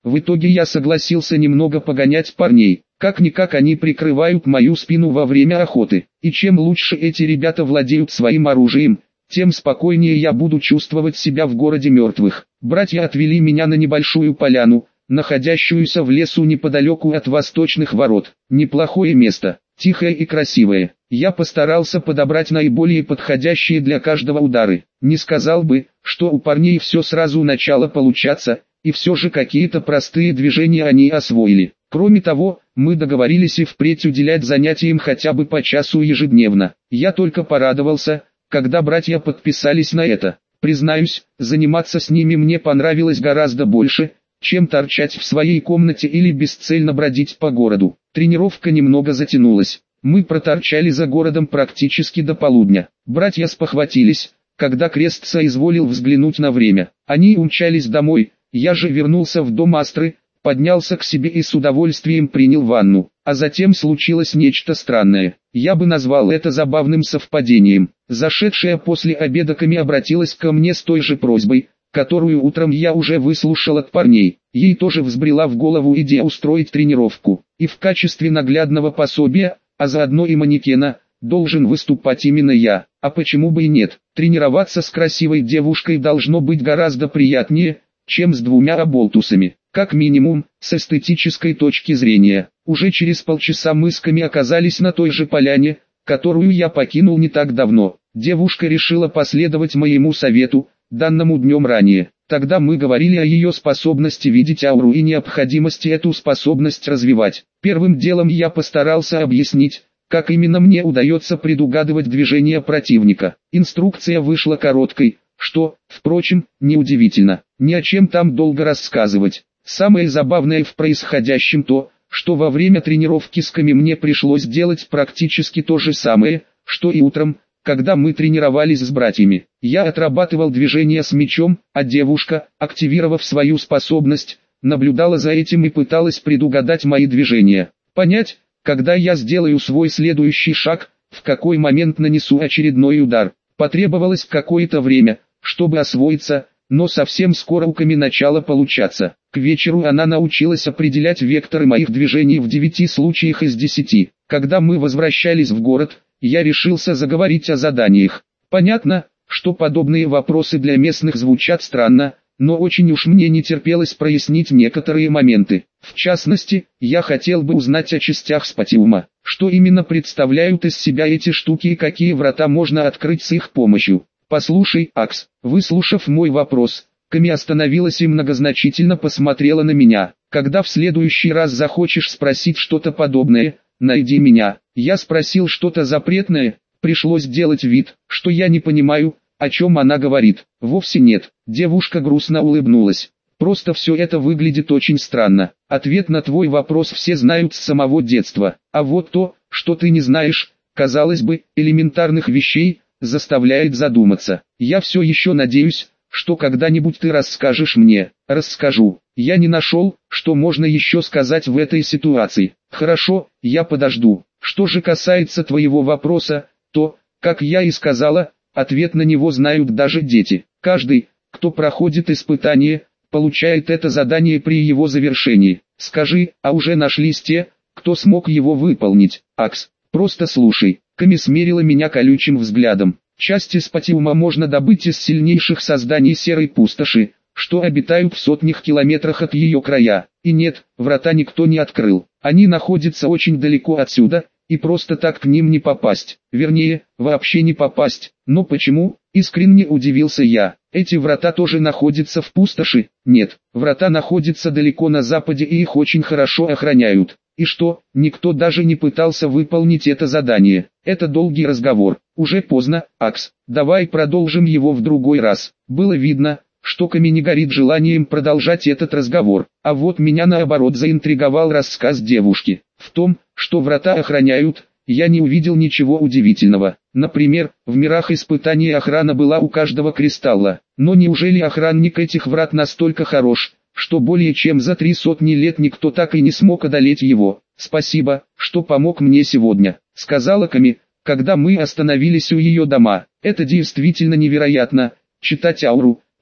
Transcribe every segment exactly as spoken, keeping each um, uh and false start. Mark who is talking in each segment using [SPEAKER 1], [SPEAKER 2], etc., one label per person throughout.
[SPEAKER 1] В итоге я согласился немного погонять парней. Как-никак они прикрывают мою спину во время охоты. И чем лучше эти ребята владеют своим оружием, тем спокойнее я буду чувствовать себя в городе мертвых. Братья отвели меня на небольшую поляну, находящуюся в лесу неподалеку от восточных ворот. Неплохое место, тихое и красивое. Я постарался подобрать наиболее подходящие для каждого удары. Не сказал бы, что у парней все сразу начало получаться, и все же какие-то простые движения они освоили. Кроме того, мы договорились и впредь уделять занятиям хотя бы по часу ежедневно. Я только порадовался, когда братья подписались на это. Признаюсь, заниматься с ними мне понравилось гораздо больше, чем торчать в своей комнате или бесцельно бродить по городу. Тренировка немного затянулась. Мы проторчали за городом практически до полудня. Братья спохватились, когда Крест соизволил взглянуть на время. Они умчались домой, я же вернулся в дом Астры, поднялся к себе и с удовольствием принял ванну. А затем случилось нечто странное. Я бы назвал это забавным совпадением. Зашедшая после обеда Ками обратилась ко мне с той же просьбой, которую утром я уже выслушал от парней. Ей тоже взбрела в голову идея устроить тренировку. И в качестве наглядного пособия, а заодно и манекена, должен выступать именно я. А почему бы и нет? Тренироваться с красивой девушкой должно быть гораздо приятнее, чем с двумя оболтусами. Как минимум, с эстетической точки зрения. Уже через полчаса мы с Ками оказались на той же поляне, которую я покинул не так давно. Девушка решила последовать моему совету, данному днем ранее. Тогда мы говорили о ее способности видеть ауру и необходимости эту способность развивать. Первым делом я постарался объяснить, как именно мне удается предугадывать движения противника. Инструкция вышла короткой, что, впрочем, неудивительно. Ни о чем там долго рассказывать. Самое забавное в происходящем то, что во время тренировки с Ками мне пришлось делать практически то же самое, что и утром, когда мы тренировались с братьями. Я отрабатывал движения с мечом, а девушка, активировав свою способность, наблюдала за этим и пыталась предугадать мои движения. Понять, когда я сделаю свой следующий шаг, в какой момент нанесу очередной удар. Потребовалось какое-то время, чтобы освоиться, но совсем скоро у Ками начало получаться. К вечеру она научилась определять векторы моих движений в девяти случаях из десяти. Когда мы возвращались в город, я решился заговорить о заданиях. Понятно, что подобные вопросы для местных звучат странно, но очень уж мне не терпелось прояснить некоторые моменты. В частности, я хотел бы узнать о частях спатиума, что именно представляют из себя эти штуки и какие врата можно открыть с их помощью. «Послушай, Акс», выслушав мой вопрос, Ками остановилась и многозначительно посмотрела на меня. «Когда в следующий раз захочешь спросить что-то подобное, найди меня». Я спросил что-то запретное, пришлось делать вид, что я не понимаю, о чем она говорит. Вовсе нет. Девушка грустно улыбнулась. Просто все это выглядит очень странно. Ответ на твой вопрос все знают с самого детства. А вот то, что ты не знаешь, казалось бы, элементарных вещей, заставляет задуматься. Я все еще надеюсь, что когда-нибудь ты расскажешь мне. Расскажу. Я не нашел, что можно еще сказать в этой ситуации. Хорошо, я подожду. Что же касается твоего вопроса, то, как я и сказала, ответ на него знают даже дети. Каждый, кто проходит испытание, получает это задание при его завершении. Скажи, а уже нашлись те, кто смог его выполнить? Акс, просто слушай. Ками смерила меня колючим взглядом. Части спатиума можно добыть из сильнейших созданий серой пустоши, что обитают в сотнях километрах от ее края. И нет, врата никто не открыл. Они находятся очень далеко отсюда, и просто так к ним не попасть. Вернее, вообще не попасть. Но почему? Искренне удивился я. Эти врата тоже находятся в пустоши? Нет, врата находятся далеко на западе и их очень хорошо охраняют. И что, никто даже не пытался выполнить это задание. Это долгий разговор. Уже поздно, Акс. Давай продолжим его в другой раз. Было видно, что Ками не горит желанием продолжать этот разговор. А вот меня наоборот заинтриговал рассказ девушки. В том, что врата охраняют, я не увидел ничего удивительного. Например, в мирах испытаний охрана была у каждого кристалла. Но неужели охранник этих врат настолько хорош, что более чем за три сотни лет никто так и не смог одолеть его? «Спасибо, что помог мне сегодня», — сказала Ками, когда мы остановились у ее дома. «Это действительно невероятно, читать ауру,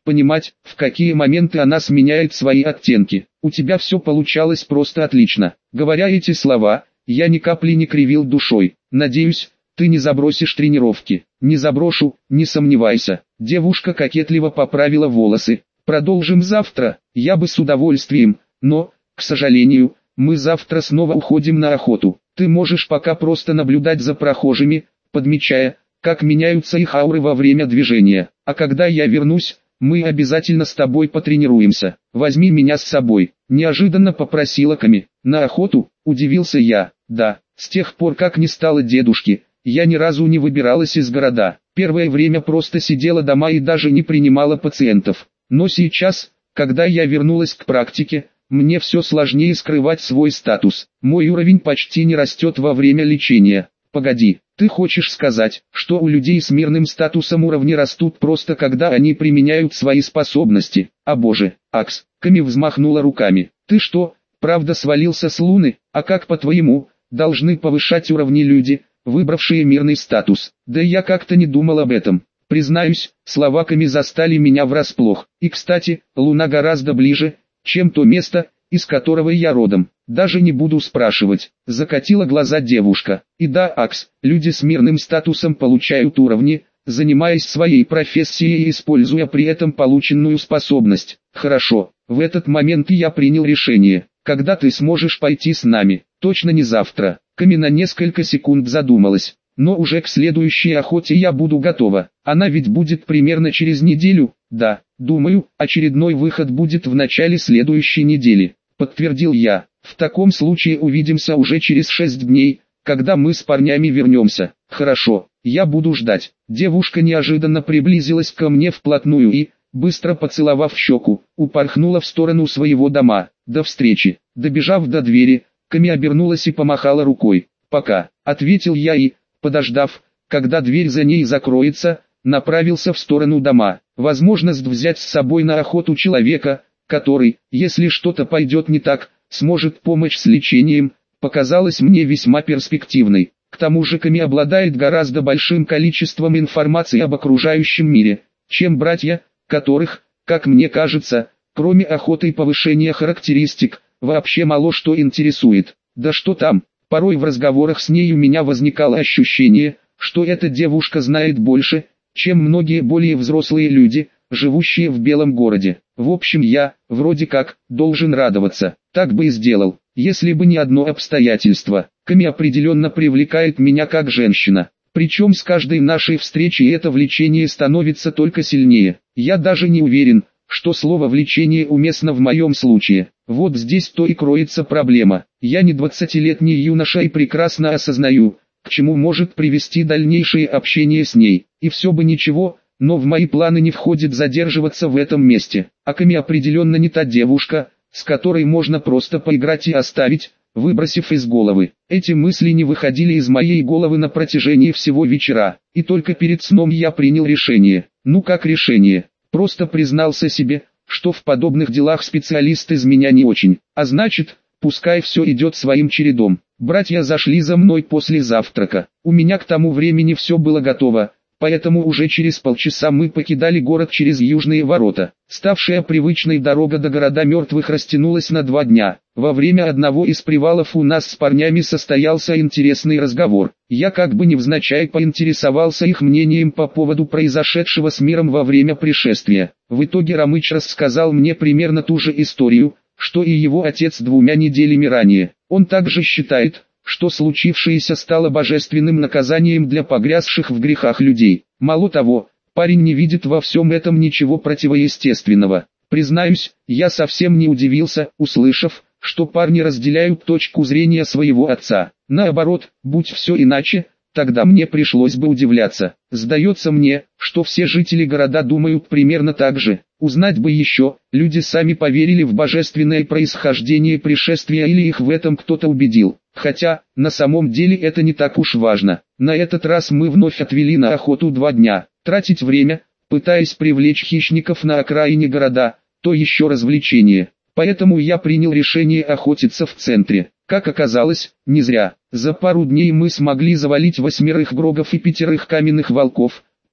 [SPEAKER 1] понимать, в какие моменты она сменяет свои оттенки. У тебя все получалось просто отлично. Говоря эти слова, я ни капли не кривил душой. Надеюсь, ты не забросишь тренировки. Не заброшу, не сомневайся. Девушка кокетливо поправила волосы. Продолжим завтра, я бы с удовольствием, но, к сожалению, мы завтра снова уходим на охоту. Ты можешь пока просто наблюдать за прохожими, подмечая, как меняются их ауры во время движения. А когда я вернусь, мы обязательно с тобой потренируемся. Возьми меня с собой. Неожиданно попросила Ками. На охоту, удивился я. Да, с тех пор как не стало дедушки, я ни разу не выбиралась из города. Первое время просто сидела дома и даже не принимала пациентов. Но сейчас, когда я вернулась к практике, мне все сложнее скрывать свой статус. Мой уровень почти не растет во время лечения. Погоди, ты хочешь сказать, что у людей с мирным статусом уровни растут просто когда они применяют свои способности? А боже, Акс, Ками взмахнула руками. Ты что, правда свалился с Луны? А как по-твоему, должны повышать уровни люди, выбравшие мирный статус? Да я как-то не думал об этом. Признаюсь, слова Ками застали меня врасплох. И кстати, Луна гораздо ближе, чем то место, из которого я родом. Даже не буду спрашивать. Закатила глаза девушка. И да, Акс, люди с мирным статусом получают уровни, занимаясь своей профессией и используя при этом полученную способность. Хорошо, в этот момент я принял решение. Когда ты сможешь пойти с нами? Точно не завтра. Ками на несколько секунд задумалась. Но уже к следующей охоте я буду готова. Она ведь будет примерно через неделю. Да, думаю, очередной выход будет в начале следующей недели. Подтвердил я. В таком случае увидимся уже через шесть дней, когда мы с парнями вернемся. Хорошо, я буду ждать. Девушка неожиданно приблизилась ко мне вплотную и, быстро поцеловав щеку, упорхнула в сторону своего дома. До встречи. Добежав до двери, Ками обернулась и помахала рукой. Пока, ответил я и, подождав, когда дверь за ней закроется, направился в сторону дома. Возможность взять с собой на охоту человека, который, если что-то пойдет не так, сможет помочь с лечением, показалась мне весьма перспективной. К тому же Ками обладает гораздо большим количеством информации об окружающем мире, чем братья, которых, как мне кажется, кроме охоты и повышения характеристик, вообще мало что интересует. Да что там, порой в разговорах с ней у меня возникало ощущение, что эта девушка знает больше, чем многие более взрослые люди, живущие в Белом городе. В общем, я, вроде как, должен радоваться. Так бы и сделал, если бы не одно обстоятельство. Ками определенно привлекает меня как женщина. Причем с каждой нашей встречей это влечение становится только сильнее. Я даже не уверен, что слово «влечение» уместно в моем случае. Вот здесь-то и кроется проблема. Я не двадцатилетний юноша и прекрасно осознаю, к чему может привести дальнейшее общение с ней. И все бы ничего, но в мои планы не входит задерживаться в этом месте. А Ками определенно не та девушка, с которой можно просто поиграть и оставить, выбросив из головы. Эти мысли не выходили из моей головы на протяжении всего вечера, и только перед сном я принял решение. Ну как решение? Просто признался себе, что в подобных делах специалист из меня не очень, а значит, пускай все идет своим чередом. Братья зашли за мной после завтрака. У меня к тому времени все было готово, поэтому уже через полчаса мы покидали город через южные ворота. Ставшая привычной дорога до города мертвых растянулась на два дня. Во время одного из привалов у нас с парнями состоялся интересный разговор. Я как бы невзначай поинтересовался их мнением по поводу произошедшего с миром во время пришествия. В итоге Рамыч рассказал мне примерно ту же историю, что и его отец двумя неделями ранее. Он также считает, что случившееся стало божественным наказанием для погрязших в грехах людей. Мало того, парень не видит во всем этом ничего противоестественного. Признаюсь, я совсем не удивился, услышав, что парни разделяют точку зрения своего отца. Наоборот, будь все иначе, тогда мне пришлось бы удивляться. Сдается мне, что все жители города думают примерно так же. Узнать бы еще, люди сами поверили в божественное происхождение пришествия или их в этом кто-то убедил. Хотя, на самом деле это не так уж важно. На этот раз мы вновь отвели на охоту два дня. Тратить время, пытаясь привлечь хищников на окраине города, то еще развлечение. Поэтому я принял решение охотиться в центре. Как оказалось, не зря. За пару дней мы смогли завалить восьмерых грогов и пятерых каменных волков,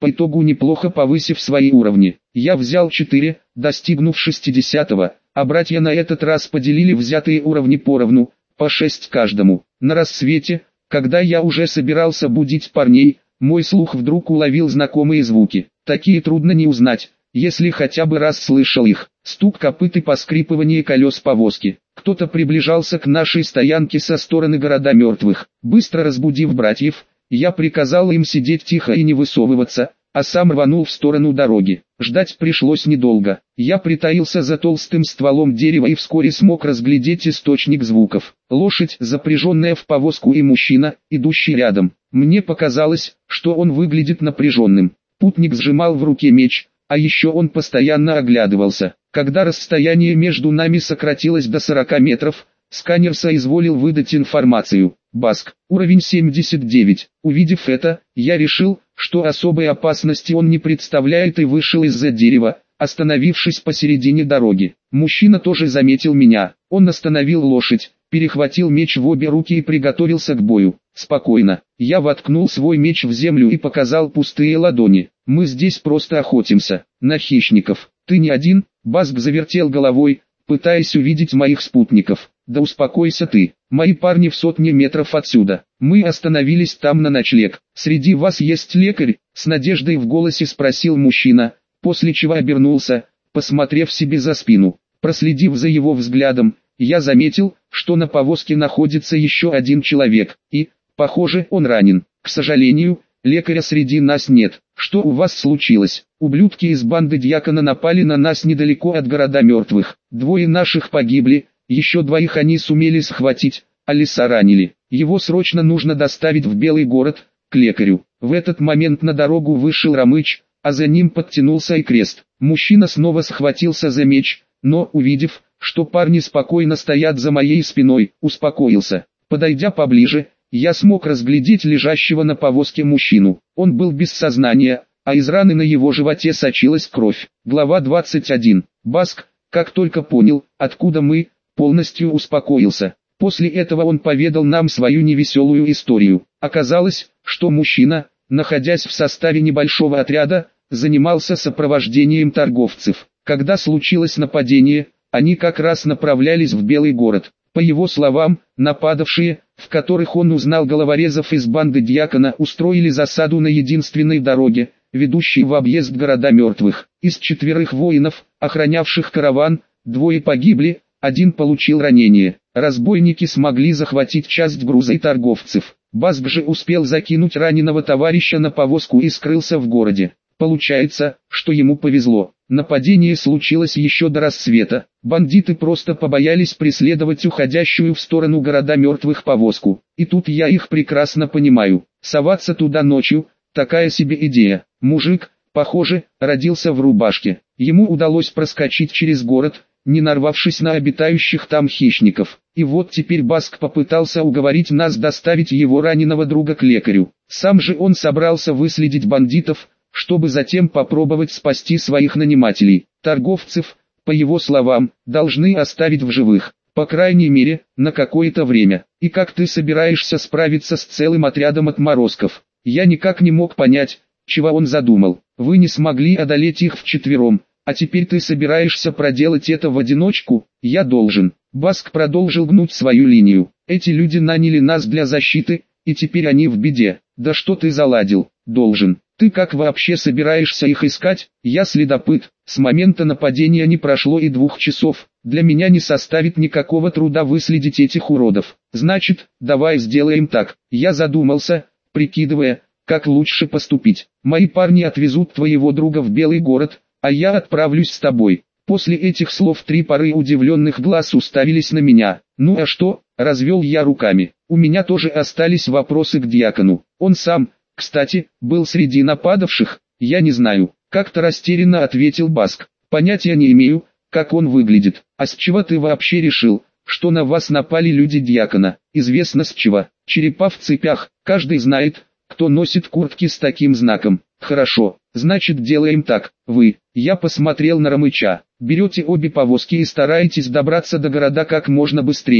[SPEAKER 1] по итогу неплохо повысив свои уровни. Я взял четыре, достигнув шестидесятого, а братья на этот раз поделили взятые уровни поровну, по шесть каждому. На рассвете, когда я уже собирался будить парней, мой слух вдруг уловил знакомые звуки. Такие трудно не узнать, если хотя бы раз слышал их. Стук копыт и поскрипывание колес повозки. Кто-то приближался к нашей стоянке со стороны города мертвых. Быстро разбудив братьев, я приказал им сидеть тихо и не высовываться, а сам рванул в сторону дороги. Ждать пришлось недолго. Я притаился за толстым стволом дерева и вскоре смог разглядеть источник звуков. Лошадь, запряженная в повозку, и мужчина, идущий рядом. Мне показалось, что он выглядит напряженным. Путник сжимал в руке меч, а еще он постоянно оглядывался. Когда расстояние между нами сократилось до сорока метров, сканер соизволил выдать информацию. Баск, уровень семьдесят девять. Увидев это, я решил, что особой опасности он не представляет, и вышел из-за дерева, остановившись посередине дороги. Мужчина тоже заметил меня. Он остановил лошадь, перехватил меч в обе руки и приготовился к бою. Спокойно. Я воткнул свой меч в землю и показал пустые ладони. Мы здесь просто охотимся на хищников. Ты не один? Баск завертел головой, пытаясь увидеть моих спутников. Да успокойся ты. Мои парни в сотне метров отсюда. Мы остановились там на ночлег. Среди вас есть лекарь? С надеждой в голосе спросил мужчина, после чего обернулся, посмотрев себе за спину. Проследив за его взглядом, я заметил, что на повозке находится еще один человек, и, похоже, он ранен. К сожалению, лекаря среди нас нет. Что у вас случилось? Ублюдки из банды Дьякона напали на нас недалеко от города мертвых. Двое наших погибли, еще двоих они сумели схватить, а лиса ранили. Его срочно нужно доставить в Белый город, к лекарю. В этот момент на дорогу вышел Ромыч, а за ним подтянулся и Крест. Мужчина снова схватился за меч, но, увидев, что парни спокойно стоят за моей спиной, успокоился. Подойдя поближе, я смог разглядеть лежащего на повозке мужчину. Он был без сознания, а из раны на его животе сочилась кровь. Глава двадцать один. Баск, как только понял, откуда мы, полностью успокоился. После этого он поведал нам свою невеселую историю. Оказалось, что мужчина, находясь в составе небольшого отряда, занимался сопровождением торговцев. Когда случилось нападение, они как раз направлялись в Белый город. По его словам, нападавшие, в которых он узнал головорезов из банды Дьякона, устроили засаду на единственной дороге, ведущей в объезд города мертвых. Из четверых воинов, охранявших караван, двое погибли, один получил ранение. Разбойники смогли захватить часть груза и торговцев. Баск же успел закинуть раненого товарища на повозку и скрылся в городе. Получается, что ему повезло. Нападение случилось еще до рассвета. Бандиты просто побоялись преследовать уходящую в сторону города мертвых повозку. И тут я их прекрасно понимаю. Соваться туда ночью – такая себе идея. Мужик, похоже, родился в рубашке. Ему удалось проскочить через город, не нарвавшись на обитающих там хищников. И вот теперь Баск попытался уговорить нас доставить его раненого друга к лекарю. Сам же он собрался выследить бандитов, чтобы затем попробовать спасти своих нанимателей. Торговцев, по его словам, должны оставить в живых, по крайней мере, на какое-то время. И как ты собираешься справиться с целым отрядом отморозков? Я никак не мог понять, чего он задумал. Вы не смогли одолеть их вчетвером, а теперь ты собираешься проделать это в одиночку? Я должен. Баск продолжил гнуть свою линию. Эти люди наняли нас для защиты, и теперь они в беде. Да что ты заладил? Должен. Ты как вообще собираешься их искать? Я следопыт. С момента нападения не прошло и двух часов. Для меня не составит никакого труда выследить этих уродов. Значит, давай сделаем так. Я задумался, прикидывая, как лучше поступить. Мои парни отвезут твоего друга в Белый город, а я отправлюсь с тобой. После этих слов три пары удивленных глаз уставились на меня. Ну а что? Развел я руками. У меня тоже остались вопросы к Дьякону. Он сам, кстати, был среди нападавших? Я не знаю. Как-то растерянно ответил Баск. Понятия не имею, как он выглядит. А с чего ты вообще решил, что на вас напали люди Дьякона? Известно с чего. Черепа в цепях. Каждый знает, кто носит куртки с таким знаком. Хорошо, значит делаем так. Вы, я посмотрел на Ромыча, берете обе повозки и стараетесь добраться до города как можно быстрее.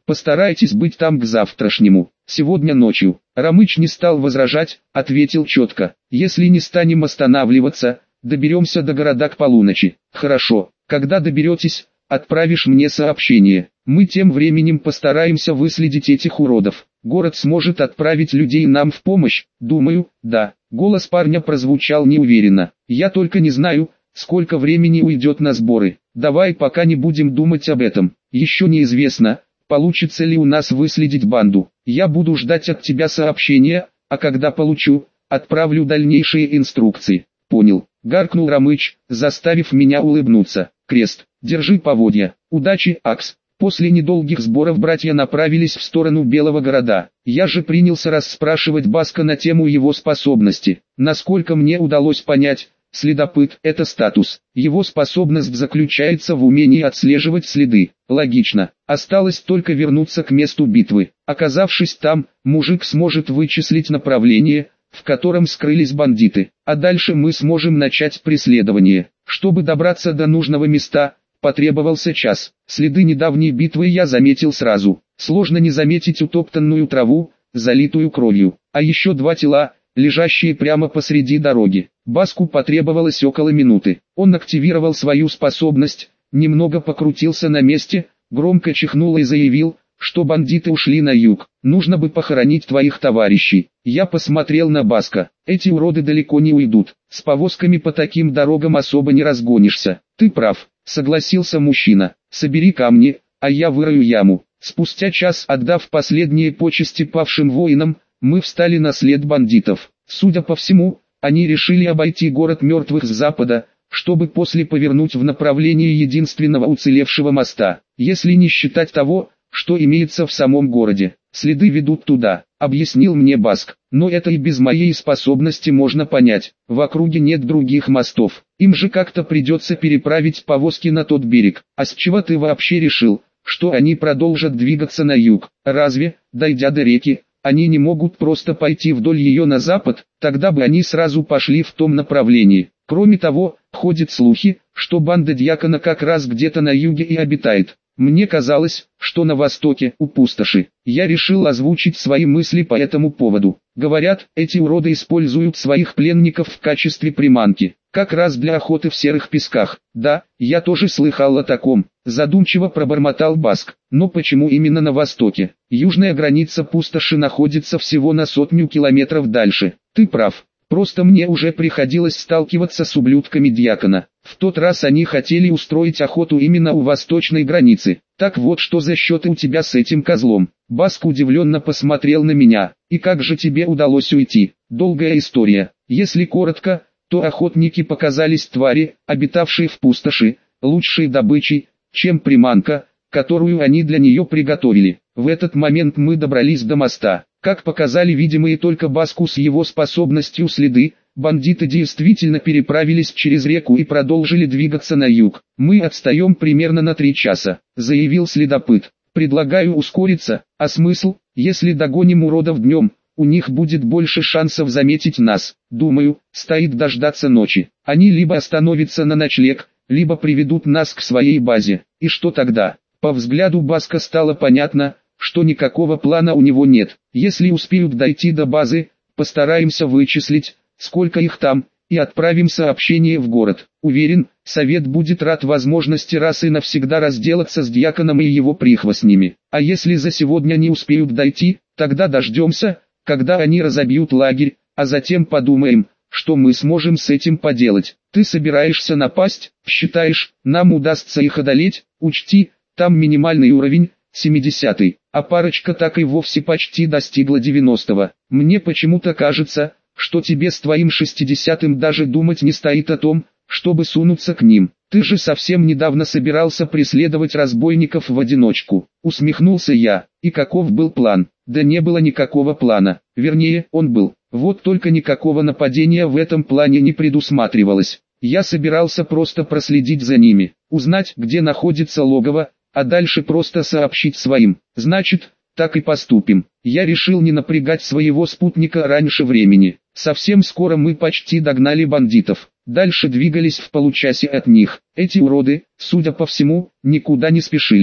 [SPEAKER 1] Постарайтесь быть там к завтрашнему, сегодня ночью. Рамыч не стал возражать, ответил четко. Если не станем останавливаться, доберемся до города к полуночи. Хорошо, когда доберетесь, отправишь мне сообщение. Мы тем временем постараемся выследить этих уродов. Город сможет отправить людей нам в помощь? Думаю, да. Голос парня прозвучал неуверенно. Я только не знаю, сколько времени уйдет на сборы. Давай пока не будем думать об этом. Еще неизвестно, получится ли у нас выследить банду. Я буду ждать от тебя сообщения, а когда получу, отправлю дальнейшие инструкции. Понял. Гаркнул Рамыч, заставив меня улыбнуться. Крест, держи поводья. Удачи, Акс. После недолгих сборов братья направились в сторону Белого города. Я же принялся расспрашивать Баска на тему его способности. Насколько мне удалось понять, следопыт – это статус. Его способность заключается в умении отслеживать следы. Логично. Осталось только вернуться к месту битвы. Оказавшись там, мужик сможет вычислить направление, в котором скрылись бандиты. А дальше мы сможем начать преследование. Чтобы добраться до нужного места, потребовался час. Следы недавней битвы я заметил сразу. Сложно не заметить утоптанную траву, залитую кровью. А еще два тела, лежащие прямо посреди дороги. Баску потребовалось около минуты. Он активировал свою способность, немного покрутился на месте, громко чихнул и заявил, что бандиты ушли на юг. Нужно бы похоронить твоих товарищей. Я посмотрел на Баска. Эти уроды далеко не уйдут. С повозками по таким дорогам особо не разгонишься. Ты прав, согласился мужчина. Собери камни, а я вырою яму. Спустя час, отдав последние почести павшим воинам, мы встали на след бандитов. Судя по всему, они решили обойти город мертвых с запада, чтобы после повернуть в направлении единственного уцелевшего моста, если не считать того, что имеется в самом городе. Следы ведут туда, объяснил мне Баск, но это и без моей способности можно понять. В округе нет других мостов, им же как-то придется переправить повозки на тот берег. А с чего ты вообще решил, что они продолжат двигаться на юг? Разве, дойдя до реки, они не могут просто пойти вдоль ее на запад? Тогда бы они сразу пошли в том направлении. Кроме того, ходят слухи, что банда Дьякона как раз где-то на юге и обитает. Мне казалось, что на востоке, у пустоши. Я решил озвучить свои мысли по этому поводу. Говорят, эти уроды используют своих пленников в качестве приманки, как раз для охоты в серых песках. Да, я тоже слыхал о таком. Задумчиво пробормотал Баск. Но почему именно на востоке? Южная граница пустоши находится всего на сотню километров дальше. Ты прав. Просто мне уже приходилось сталкиваться с ублюдками Дьякона. В тот раз они хотели устроить охоту именно у восточной границы. Так вот, что за счеты у тебя с этим козлом? Баск удивленно посмотрел на меня. И как же тебе удалось уйти? Долгая история. Если коротко, то охотники показались твари, обитавшие в пустоши, лучшей добычей, чем приманка, которую они для нее приготовили. В этот момент мы добрались до моста. Как показали видимые только Баску с его способностью следы, бандиты действительно переправились через реку и продолжили двигаться на юг. Мы отстаем примерно на три часа, заявил следопыт. Предлагаю ускориться, а смысл, если догоним уродов днем, у них будет больше шансов заметить нас. Думаю, стоит дождаться ночи. Они либо остановятся на ночлег, либо приведут нас к своей базе. И что тогда? По взгляду Баска стало понятно, что никакого плана у него нет. Если успеют дойти до базы, постараемся вычислить, сколько их там, и отправим сообщение в город. Уверен, совет будет рад возможности раз и навсегда разделаться с Дьяконом и его прихвостнями. А если за сегодня не успеют дойти, тогда дождемся, когда они разобьют лагерь, а затем подумаем, что мы сможем с этим поделать. Ты собираешься напасть? Считаешь, нам удастся их одолеть? Учти, там минимальный уровень, семидесятый, а парочка так и вовсе почти достигла девяностого. Мне почему-то кажется, что тебе с твоим шестидесятым даже думать не стоит о том, чтобы сунуться к ним. Ты же совсем недавно собирался преследовать разбойников в одиночку. Усмехнулся я. И каков был план? Да не было никакого плана. Вернее, он был. Вот только никакого нападения в этом плане не предусматривалось. Я собирался просто проследить за ними, узнать, где находится логово, а дальше просто сообщить своим. Значит, так и поступим. Я решил не напрягать своего спутника раньше времени. Совсем скоро мы почти догнали бандитов. Дальше двигались в получасе от них. Эти уроды, судя по всему, никуда не спешили.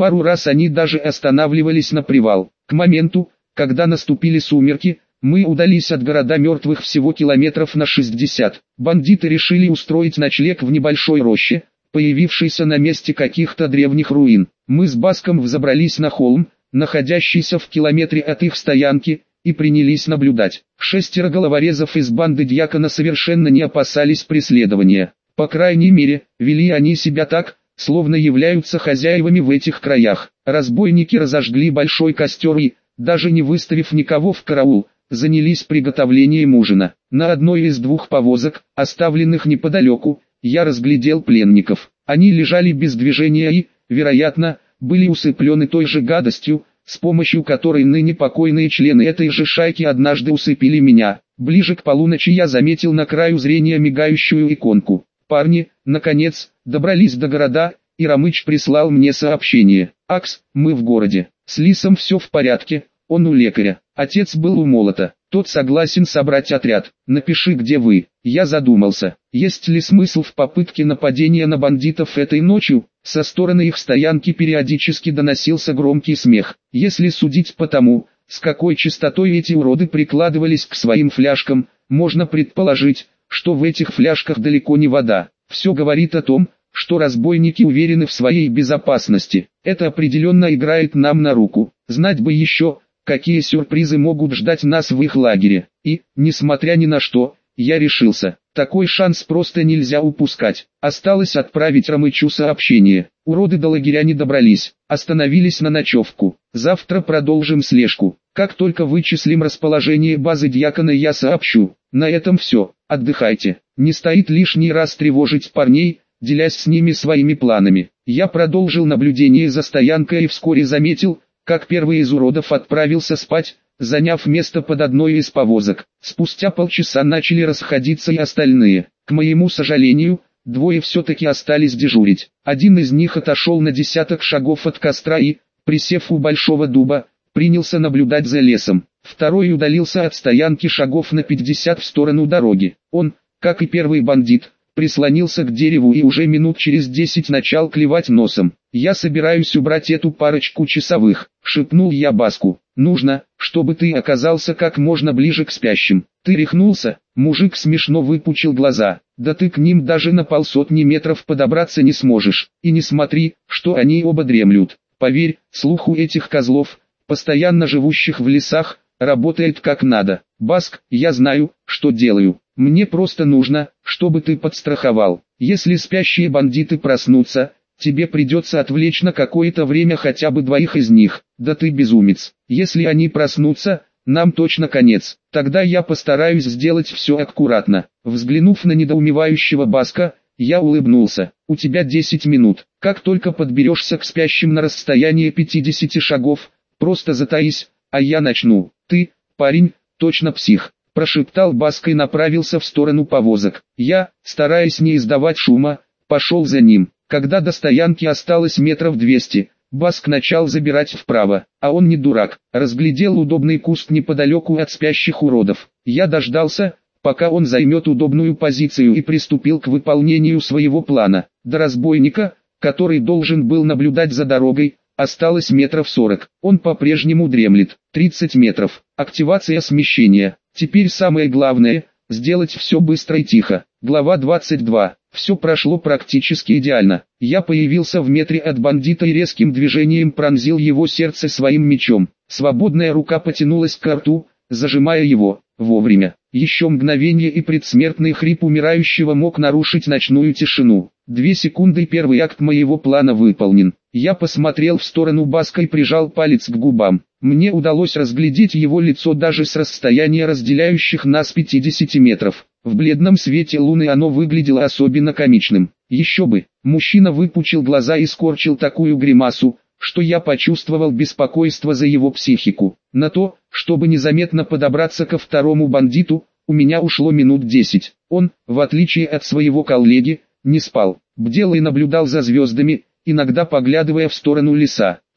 [SPEAKER 1] Пару раз они даже останавливались на привал. К моменту, когда наступили сумерки, мы удались от города мертвых всего километров на шестьдесят. Бандиты решили устроить ночлег в небольшой роще, появившейся на месте каких-то древних руин. Мы с Баском взобрались на холм, находящийся в километре от их стоянки, и принялись наблюдать. Шестеро головорезов из банды Дьякона совершенно не опасались преследования. По крайней мере, вели они себя так, словно являются хозяевами в этих краях. Разбойники разожгли большой костер и, даже не выставив никого в караул, занялись приготовлением ужина. На одной из двух повозок, оставленных неподалеку, я разглядел пленников. Они лежали без движения и, вероятно, были усыплены той же гадостью, с помощью которой ныне покойные члены этой же шайки однажды усыпили меня. Ближе к полуночи я заметил на краю зрения мигающую иконку. Парни, наконец, добрались до города, и Ромыч прислал мне сообщение. «Акс, мы в городе. С Лисом все в порядке, он у лекаря. Отец был у молота. Тот согласен собрать отряд. Напиши, где вы». Я задумался, есть ли смысл в попытке нападения на бандитов этой ночью. Со стороны их стоянки периодически доносился громкий смех. Если судить по тому, с какой частотой эти уроды прикладывались к своим фляжкам, можно предположить, что в этих фляжках далеко не вода. Все говорит о том, что разбойники уверены в своей безопасности. Это определенно играет нам на руку. Знать бы еще, какие сюрпризы могут ждать нас в их лагере. И, несмотря ни на что, я решился. Такой шанс просто нельзя упускать. Осталось отправить Ромычу сообщение. Уроды до лагеря не добрались, остановились на ночевку. Завтра продолжим слежку. Как только вычислим расположение базы Дьякона, я сообщу. На этом все. Отдыхайте. Не стоит лишний раз тревожить парней, делясь с ними своими планами. Я продолжил наблюдение за стоянкой и вскоре заметил, как первый из уродов отправился спать, заняв место под одной из повозок. Спустя полчаса начали расходиться и остальные. К моему сожалению, двое все-таки остались дежурить. Один из них отошел на десяток шагов от костра и, присев у большого дуба, принялся наблюдать за лесом. Второй удалился от стоянки шагов на пятьдесят в сторону дороги. Он, как и первый бандит, прислонился к дереву и уже минут через десять начал клевать носом. «Я собираюсь убрать эту парочку часовых», — шепнул я Баску. «Нужно, чтобы ты оказался как можно ближе к спящим». «Ты рехнулся?» Мужик смешно выпучил глаза. «Да ты к ним даже на полсотни метров подобраться не сможешь. И не смотри, что они оба дремлют. Поверь, слух у этих козлов, постоянно живущих в лесах, работает как надо. Баск, я знаю, что делаю. Мне просто нужно, чтобы ты подстраховал. Если спящие бандиты проснутся, тебе придется отвлечь на какое-то время хотя бы двоих из них. Да ты безумец. Если они проснутся, нам точно конец. Тогда я постараюсь сделать все аккуратно». Взглянув на недоумевающего Баска, я улыбнулся. «У тебя десять минут. Как только подберешься к спящим на расстоянии пятидесяти шагов, просто затаись, а я начну. Ты, парень, точно псих», — прошептал Баск и направился в сторону повозок. Я, стараясь не издавать шума, пошел за ним. Когда до стоянки осталось метров двести, Баск начал забирать вправо, а он не дурак, разглядел удобный куст неподалеку от спящих уродов. Я дождался, пока он займет удобную позицию, и приступил к выполнению своего плана. До разбойника, который должен был наблюдать за дорогой, осталось метров сорок. Он по-прежнему дремлет. тридцать метров. Активация смещения. Теперь самое главное – сделать все быстро и тихо. Глава двадцать два. Все прошло практически идеально. Я появился в метре от бандита и резким движением пронзил его сердце своим мечом. Свободная рука потянулась к рту, зажимая его. Вовремя. Еще мгновение, и предсмертный хрип умирающего мог нарушить ночную тишину. Две секунды, и первый акт моего плана выполнен. Я посмотрел в сторону Баска и прижал палец к губам. Мне удалось разглядеть его лицо даже с расстояния разделяющих нас пятидесяти метров. В бледном свете луны оно выглядело особенно комичным. Еще бы, мужчина выпучил глаза и скорчил такую гримасу, что я почувствовал беспокойство за его психику. На то, чтобы незаметно подобраться ко второму бандиту, у меня ушло минут десять. Он, в отличие от своего коллеги, не спал, бдел и наблюдал за звездами, иногда поглядывая в сторону леса.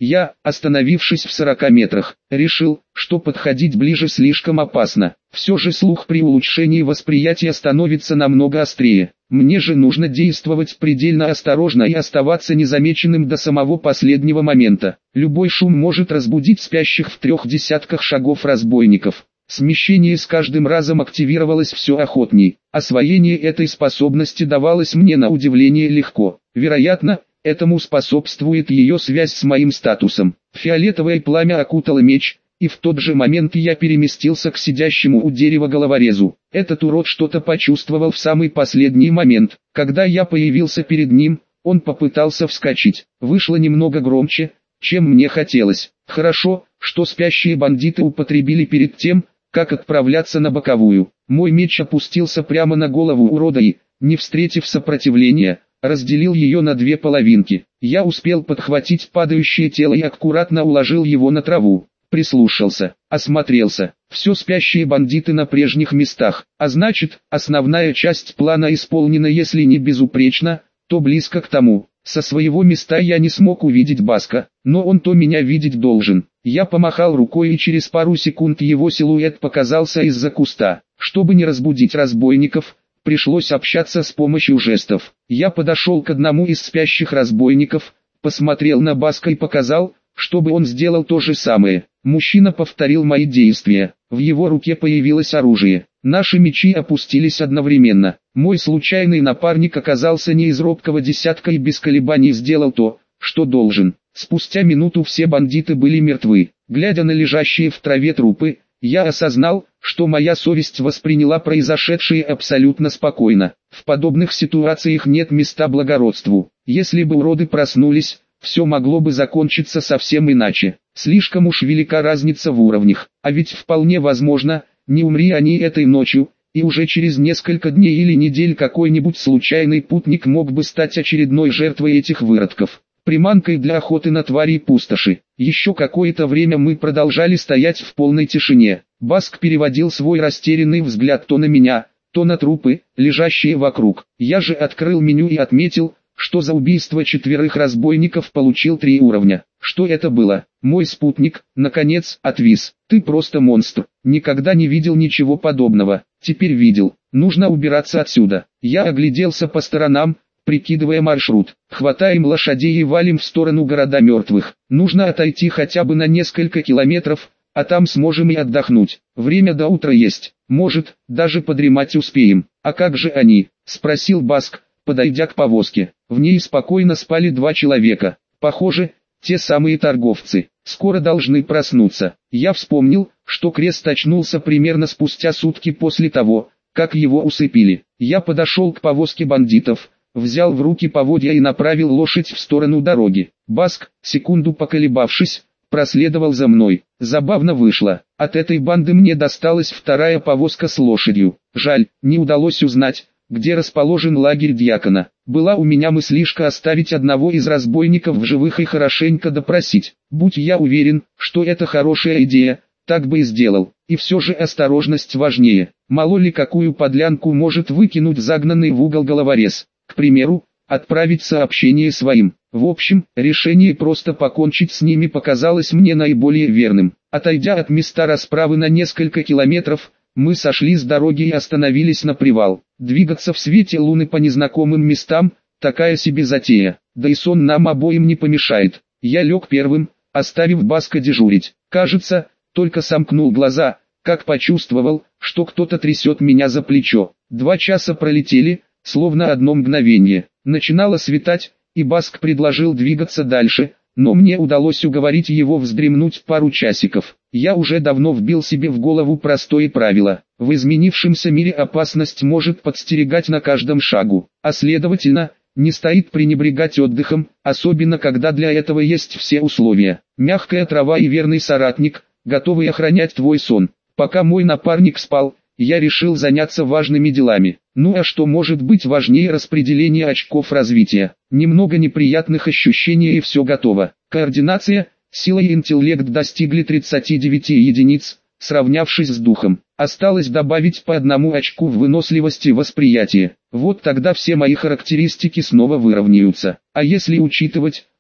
[SPEAKER 1] Я, остановившись в сорока метрах, решил, что подходить ближе слишком опасно. Все же слух при улучшении восприятия становится намного острее. Мне же нужно действовать предельно осторожно и оставаться незамеченным до самого последнего момента. Любой шум может разбудить спящих в трех десятках шагов разбойников. Смещение с каждым разом активировалось все охотней. Освоение этой способности давалось мне на удивление легко. Вероятно, этому способствует ее связь с моим статусом. Фиолетовое пламя окутало меч, и в тот же момент я переместился к сидящему у дерева головорезу. Этот урод что-то почувствовал в самый последний момент. Когда я появился перед ним, он попытался вскочить. Вышло немного громче, чем мне хотелось. Хорошо, что спящие бандиты употребили перед тем, как отправляться на боковую. Мой меч опустился прямо на голову урода и, не встретив сопротивления, разделил ее на две половинки. Я успел подхватить падающее тело и аккуратно уложил его на траву. Прислушался, осмотрелся. Все спящие бандиты на прежних местах, а значит, основная часть плана исполнена, если не безупречно, то близко к тому. Со своего места я не смог увидеть Баска, но он-то меня видеть должен. Я помахал рукой, и через пару секунд его силуэт показался из-за куста. Чтобы не разбудить разбойников, пришлось общаться с помощью жестов. Я подошел к одному из спящих разбойников, посмотрел на Баска и показал, чтобы он сделал то же самое. Мужчина повторил мои действия. В его руке появилось оружие. Наши мечи опустились одновременно. Мой случайный напарник оказался не из робкого десятка и без колебаний сделал то, что должен. Спустя минуту все бандиты были мертвы. Глядя на лежащие в траве трупы, я осознал, что моя совесть восприняла произошедшее абсолютно спокойно. В подобных ситуациях нет места благородству. Если бы уроды проснулись, все могло бы закончиться совсем иначе. Слишком уж велика разница в уровнях. А ведь вполне возможно, не умри они этой ночью, и уже через несколько дней или недель какой-нибудь случайный путник мог бы стать очередной жертвой этих выродков. Приманкой для охоты на твари пустоши. Еще какое-то время мы продолжали стоять в полной тишине. Баск переводил свой растерянный взгляд то на меня, то на трупы, лежащие вокруг. Я же открыл меню и отметил, что за убийство четверых разбойников получил три уровня. Что это было? Мой спутник, наконец, отвис. Ты просто монстр. Никогда не видел ничего подобного. Теперь видел. Нужно убираться отсюда. Я огляделся по сторонам, прикидывая маршрут. Хватаем лошадей и валим в сторону города мертвых. Нужно отойти хотя бы на несколько километров, а там сможем и отдохнуть. Время до утра есть. Может, даже подремать успеем. А как же они? Спросил Баск, подойдя к повозке. В ней спокойно спали два человека. Похоже, те самые торговцы. Скоро должны проснуться. Я вспомнил, что Крест очнулся примерно спустя сутки после того, как его усыпили. Я подошел к повозке бандитов, взял в руки поводья и направил лошадь в сторону дороги. Баск, секунду поколебавшись, проследовал за мной. Забавно вышло. От этой банды мне досталась вторая повозка с лошадью. Жаль, не удалось узнать, где расположен лагерь дьякона. Была у меня мыслишка оставить одного из разбойников в живых и хорошенько допросить. Будь я уверен, что это хорошая идея, так бы и сделал. И все же осторожность важнее. Мало ли какую подлянку может выкинуть загнанный в угол головорез. К примеру, отправить сообщение своим. В общем, решение просто покончить с ними показалось мне наиболее верным. Отойдя от места расправы на несколько километров, мы сошли с дороги и остановились на привал. Двигаться в свете луны по незнакомым местам – такая себе затея. Да и сон нам обоим не помешает. Я лег первым, оставив Баска дежурить. Кажется, только сомкнул глаза, как почувствовал, что кто-то трясет меня за плечо. Два часа пролетели, словно одно мгновение. Начинало светать, и Баск предложил двигаться дальше, но мне удалось уговорить его вздремнуть пару часиков. Я уже давно вбил себе в голову простое правило. В изменившемся мире опасность может подстерегать на каждом шагу, а следовательно, не стоит пренебрегать отдыхом, особенно когда для этого есть все условия. Мягкая трава и верный соратник, готовый охранять твой сон. Пока мой напарник спал, я решил заняться важными делами. Ну а что может быть важнее распределения очков развития? Немного неприятных ощущений и все готово. Координация, сила и интеллект достигли тридцати девяти единиц, сравнявшись с духом. Осталось добавить по одному очку в выносливости восприятия. Вот тогда все мои характеристики снова выровняются. А если учитывать,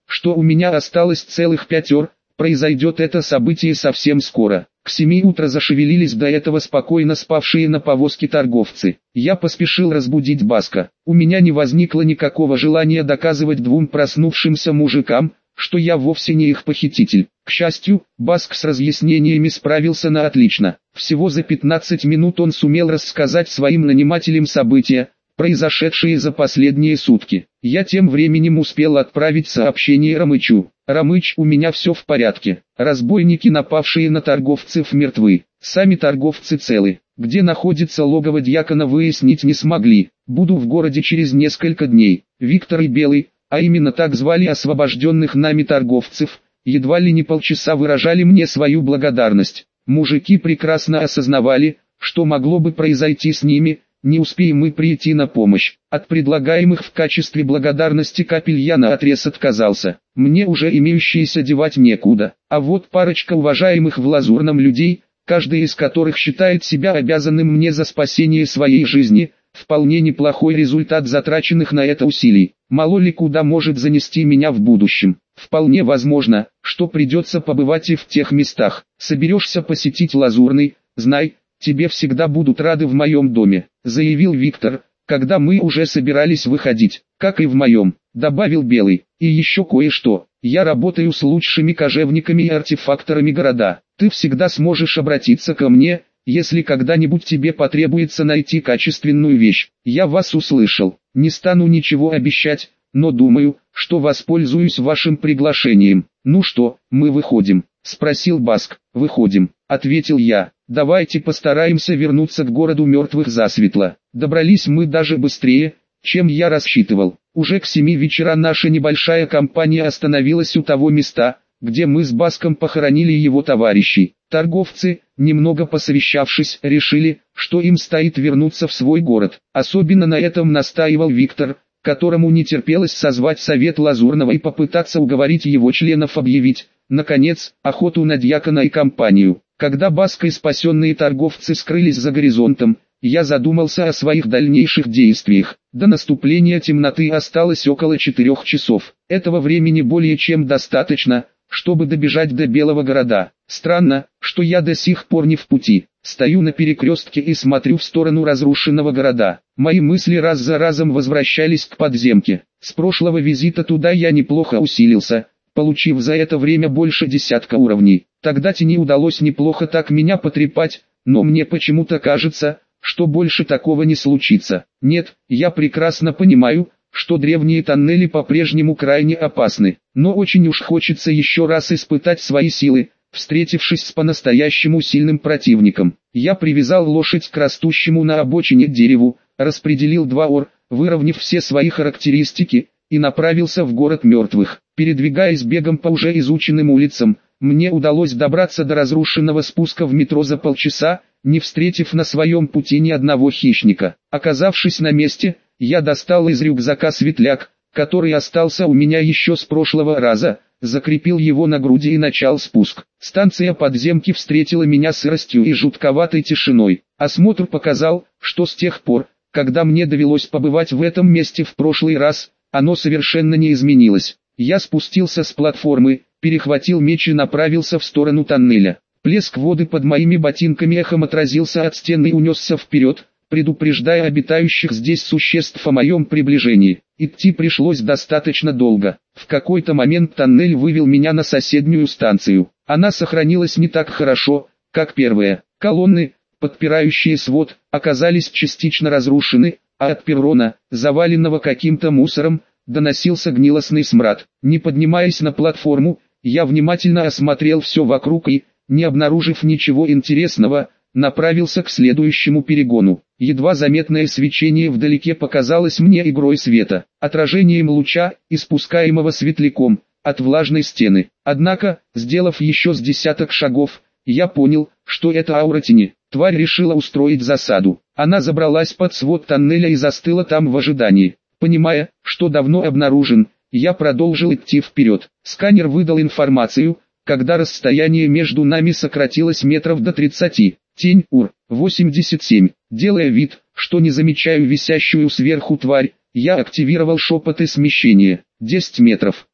[SPEAKER 1] что у меня осталось целых пятер, произойдет это событие совсем скоро. К семи утра зашевелились до этого спокойно спавшие на повозке торговцы. Я поспешил разбудить Баска. У меня не возникло никакого желания доказывать двум проснувшимся мужикам, что я вовсе не их похититель. К счастью, Баск с разъяснениями справился на отлично. Всего за пятнадцать минут он сумел рассказать своим нанимателям события, произошедшие за последние сутки. Я тем временем успел отправить сообщение Рамычу. «Рамыч, у меня все в порядке. Разбойники, напавшие на торговцев, мертвы. Сами торговцы целы. Где находится логово дьякона, выяснить не смогли. Буду в городе через несколько дней». Виктор и Белый, а именно так звали освобожденных нами торговцев, едва ли не полчаса выражали мне свою благодарность. Мужики прекрасно осознавали, что могло бы произойти с ними, не успеем мы прийти на помощь. От предлагаемых в качестве благодарности капель я наотрез отказался. Мне уже имеющиеся девать некуда. А вот парочка уважаемых в Лазурном людей, каждый из которых считает себя обязанным мне за спасение своей жизни, вполне неплохой результат затраченных на это усилий. Мало ли куда может занести меня в будущем. Вполне возможно, что придется побывать и в тех местах. Соберешься посетить Лазурный, знай, тебе всегда будут рады в моем доме», — заявил Виктор, когда мы уже собирались выходить. «Как и в моем», — добавил Белый. «И еще кое-что. Я работаю с лучшими кожевниками и артефакторами города. Ты всегда сможешь обратиться ко мне, если когда-нибудь тебе потребуется найти качественную вещь. Я вас услышал. Не стану ничего обещать, но думаю, что воспользуюсь вашим приглашением». «Ну что, мы выходим?» — спросил Баск. «Выходим», — ответил я. «Давайте постараемся вернуться к городу мертвых засветло». Добрались мы даже быстрее, чем я рассчитывал. Уже к семи вечера наша небольшая компания остановилась у того места, где мы с Баском похоронили его товарищей. Торговцы, немного посовещавшись, решили, что им стоит вернуться в свой город. Особенно на этом настаивал Виктор, которому не терпелось созвать совет Лазурного и попытаться уговорить его членов объявить, наконец, охоту на дьякона и компанию. Когда Баск и спасенные торговцы скрылись за горизонтом, я задумался о своих дальнейших действиях. До наступления темноты осталось около четырех часов. Этого времени более чем достаточно, чтобы добежать до Белого города. Странно, что я до сих пор не в пути. Стою на перекрестке и смотрю в сторону разрушенного города. Мои мысли раз за разом возвращались к подземке. С прошлого визита туда я неплохо усилился, получив за это время больше десятка уровней. Тогда тени удалось неплохо так меня потрепать, но мне почему-то кажется, что больше такого не случится. Нет, я прекрасно понимаю, что древние тоннели по-прежнему крайне опасны, но очень уж хочется еще раз испытать свои силы, встретившись с по-настоящему сильным противником. Я привязал лошадь к растущему на обочине дереву, распределил два ор, выровняв все свои характеристики, и направился в город мертвых. Передвигаясь бегом по уже изученным улицам, мне удалось добраться до разрушенного спуска в метро за полчаса, не встретив на своем пути ни одного хищника. Оказавшись на месте, я достал из рюкзака светляк, который остался у меня еще с прошлого раза, закрепил его на груди и начал спуск. Станция подземки встретила меня сыростью и жутковатой тишиной. Осмотр показал, что с тех пор, когда мне довелось побывать в этом месте в прошлый раз, оно совершенно не изменилось. Я спустился с платформы, перехватил меч и направился в сторону тоннеля. Плеск воды под моими ботинками эхом отразился от стены и унесся вперед, предупреждая обитающих здесь существ о моем приближении. Идти пришлось достаточно долго. В какой-то момент тоннель вывел меня на соседнюю станцию. Она сохранилась не так хорошо, как первая. Колонны, подпирающие свод, оказались частично разрушены, а от перрона, заваленного каким-то мусором, доносился гнилостный смрад. Не поднимаясь на платформу, я внимательно осмотрел все вокруг и, не обнаружив ничего интересного, направился к следующему перегону. Едва заметное свечение вдалеке показалось мне игрой света, отражением луча, испускаемого светляком, от влажной стены. Однако, сделав еще с десяток шагов, я понял, что это аура тени. Тварь решила устроить засаду. Она забралась под свод тоннеля и застыла там в ожидании. Понимая, что давно обнаружен, я продолжил идти вперед. Сканер выдал информацию, когда расстояние между нами сократилось метров до тридцати. Тень Ур, восемьдесят семь. Делая вид, что не замечаю висящую сверху тварь, я активировал шепот и смещение. десять метров. пять,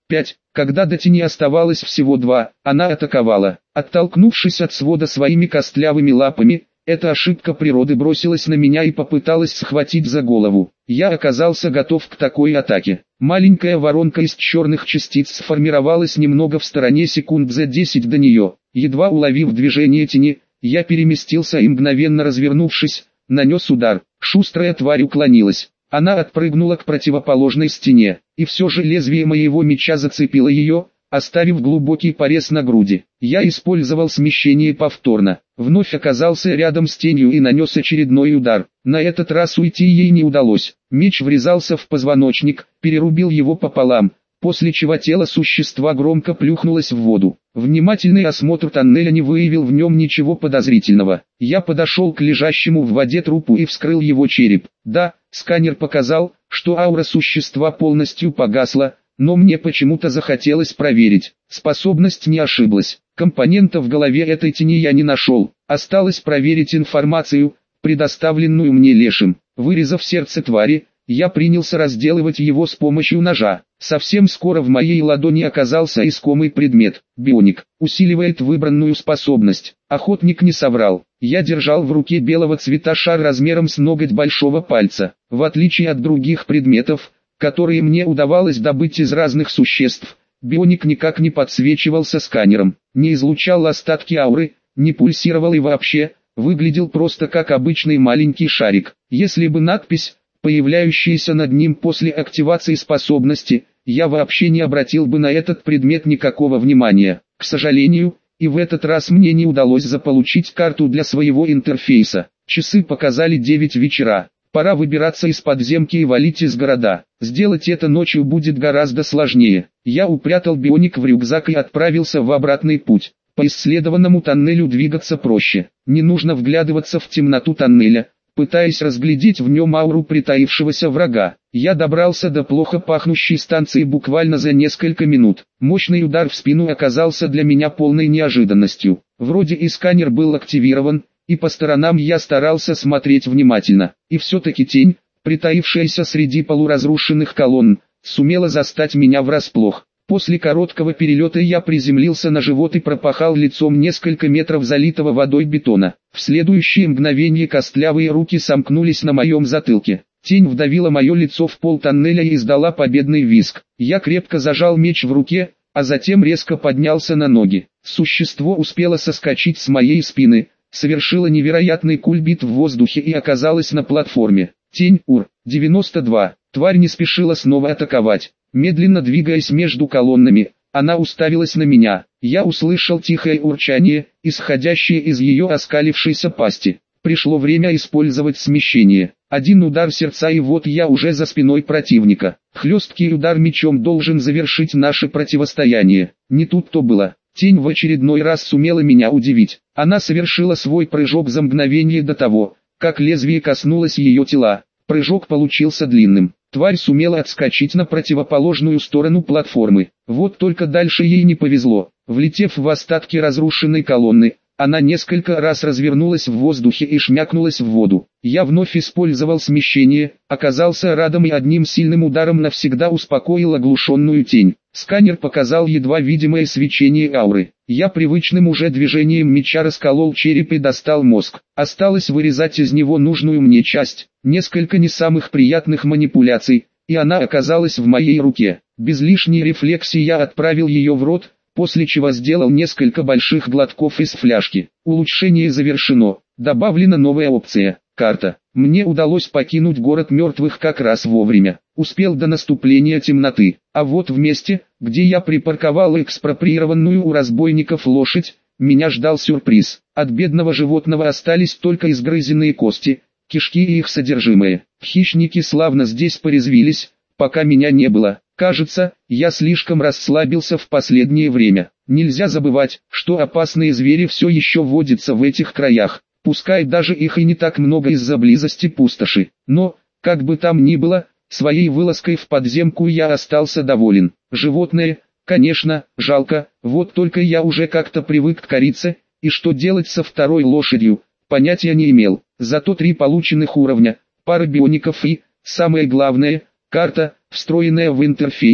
[SPEAKER 1] Когда до тени оставалось всего два, она атаковала. Оттолкнувшись от свода своими костлявыми лапами, эта ошибка природы бросилась на меня и попыталась схватить за голову. Я оказался готов к такой атаке. Маленькая воронка из черных частиц сформировалась немного в стороне секунд за десять до нее. Едва уловив движение тени, я переместился и, мгновенно развернувшись, нанес удар. Шустрая тварь уклонилась. Она отпрыгнула к противоположной стене, и все же лезвие моего меча зацепило ее, оставив глубокий порез на груди. Я использовал смещение повторно. Вновь оказался рядом с тенью и нанес очередной удар. На этот раз уйти ей не удалось. Меч врезался в позвоночник, перерубил его пополам, после чего тело существа громко плюхнулось в воду. Внимательный осмотр тоннеля не выявил в нем ничего подозрительного. Я подошел к лежащему в воде трупу и вскрыл его череп. Да, сканер показал, что аура существа полностью погасла, но мне почему-то захотелось проверить. Способность не ошиблась. Компонента в голове этой тени я не нашел. Осталось проверить информацию, предоставленную мне лешим. Вырезав сердце твари, я принялся разделывать его с помощью ножа. Совсем скоро в моей ладони оказался искомый предмет. Бионик. Усиливает выбранную способность. Охотник не соврал. Я держал в руке белого цвета шар размером с ноготь большого пальца. В отличие от других предметов, которые мне удавалось добыть из разных существ, бионик никак не подсвечивался сканером, не излучал остатки ауры, не пульсировал и вообще, выглядел просто как обычный маленький шарик. Если бы надпись, появляющаяся над ним после активации способности, я вообще не обратил бы на этот предмет никакого внимания. К сожалению, и в этот раз мне не удалось заполучить карту для своего интерфейса. Часы показали девять вечера. Пора выбираться из подземки и валить из города. Сделать это ночью будет гораздо сложнее. Я упрятал бионик в рюкзак и отправился в обратный путь. По исследованному тоннелю двигаться проще. Не нужно вглядываться в темноту тоннеля, пытаясь разглядеть в нем ауру притаившегося врага. Я добрался до плохо пахнущей станции буквально за несколько минут. Мощный удар в спину оказался для меня полной неожиданностью. Вроде и сканер был активирован, и по сторонам я старался смотреть внимательно. И все-таки тень, притаившаяся среди полуразрушенных колонн, сумела застать меня врасплох. После короткого перелета я приземлился на живот и пропахал лицом несколько метров залитого водой бетона. В следующее мгновение костлявые руки сомкнулись на моем затылке. Тень вдавила мое лицо в пол тоннеля и издала победный визг. Я крепко зажал меч в руке, а затем резко поднялся на ноги. Существо успело соскочить с моей спины, совершила невероятный кульбит в воздухе и оказалась на платформе. Тень Ур девяносто два. Тварь не спешила снова атаковать. Медленно двигаясь между колоннами, она уставилась на меня. Я услышал тихое урчание, исходящее из ее оскалившейся пасти. Пришло время использовать смещение. Один удар сердца и вот я уже за спиной противника. Хлесткий удар мечом должен завершить наше противостояние. Не тут-то было. Тень в очередной раз сумела меня удивить. Она совершила свой прыжок за мгновение до того, как лезвие коснулось ее тела. Прыжок получился длинным. Тварь сумела отскочить на противоположную сторону платформы. Вот только дальше ей не повезло. Влетев в остатки разрушенной колонны, она несколько раз развернулась в воздухе и шмякнулась в воду. Я вновь использовал смещение, оказался рядом и одним сильным ударом навсегда успокоил оглушенную тень. Сканер показал едва видимое свечение ауры. Я привычным уже движением меча расколол череп и достал мозг. Осталось вырезать из него нужную мне часть. Несколько не самых приятных манипуляций, и она оказалась в моей руке. Без лишней рефлексии я отправил ее в рот, после чего сделал несколько больших глотков из фляжки. Улучшение завершено. Добавлена новая опция – карта. Мне удалось покинуть город мертвых как раз вовремя. Успел до наступления темноты. А вот в месте, где я припарковал экспроприированную у разбойников лошадь, меня ждал сюрприз. От бедного животного остались только изгрызенные кости, кишки и их содержимое. Хищники славно здесь порезвились, пока меня не было. Кажется, я слишком расслабился в последнее время. Нельзя забывать, что опасные звери все еще водятся в этих краях. Пускай даже их и не так много из-за близости пустоши. Но, как бы там ни было, своей вылазкой в подземку я остался доволен. Животное, конечно, жалко, вот только я уже как-то привык к корице, и что делать со второй лошадью, понятия не имел. Зато три полученных уровня, пара биоников и, самое главное, карта, встроенная в интерфейс,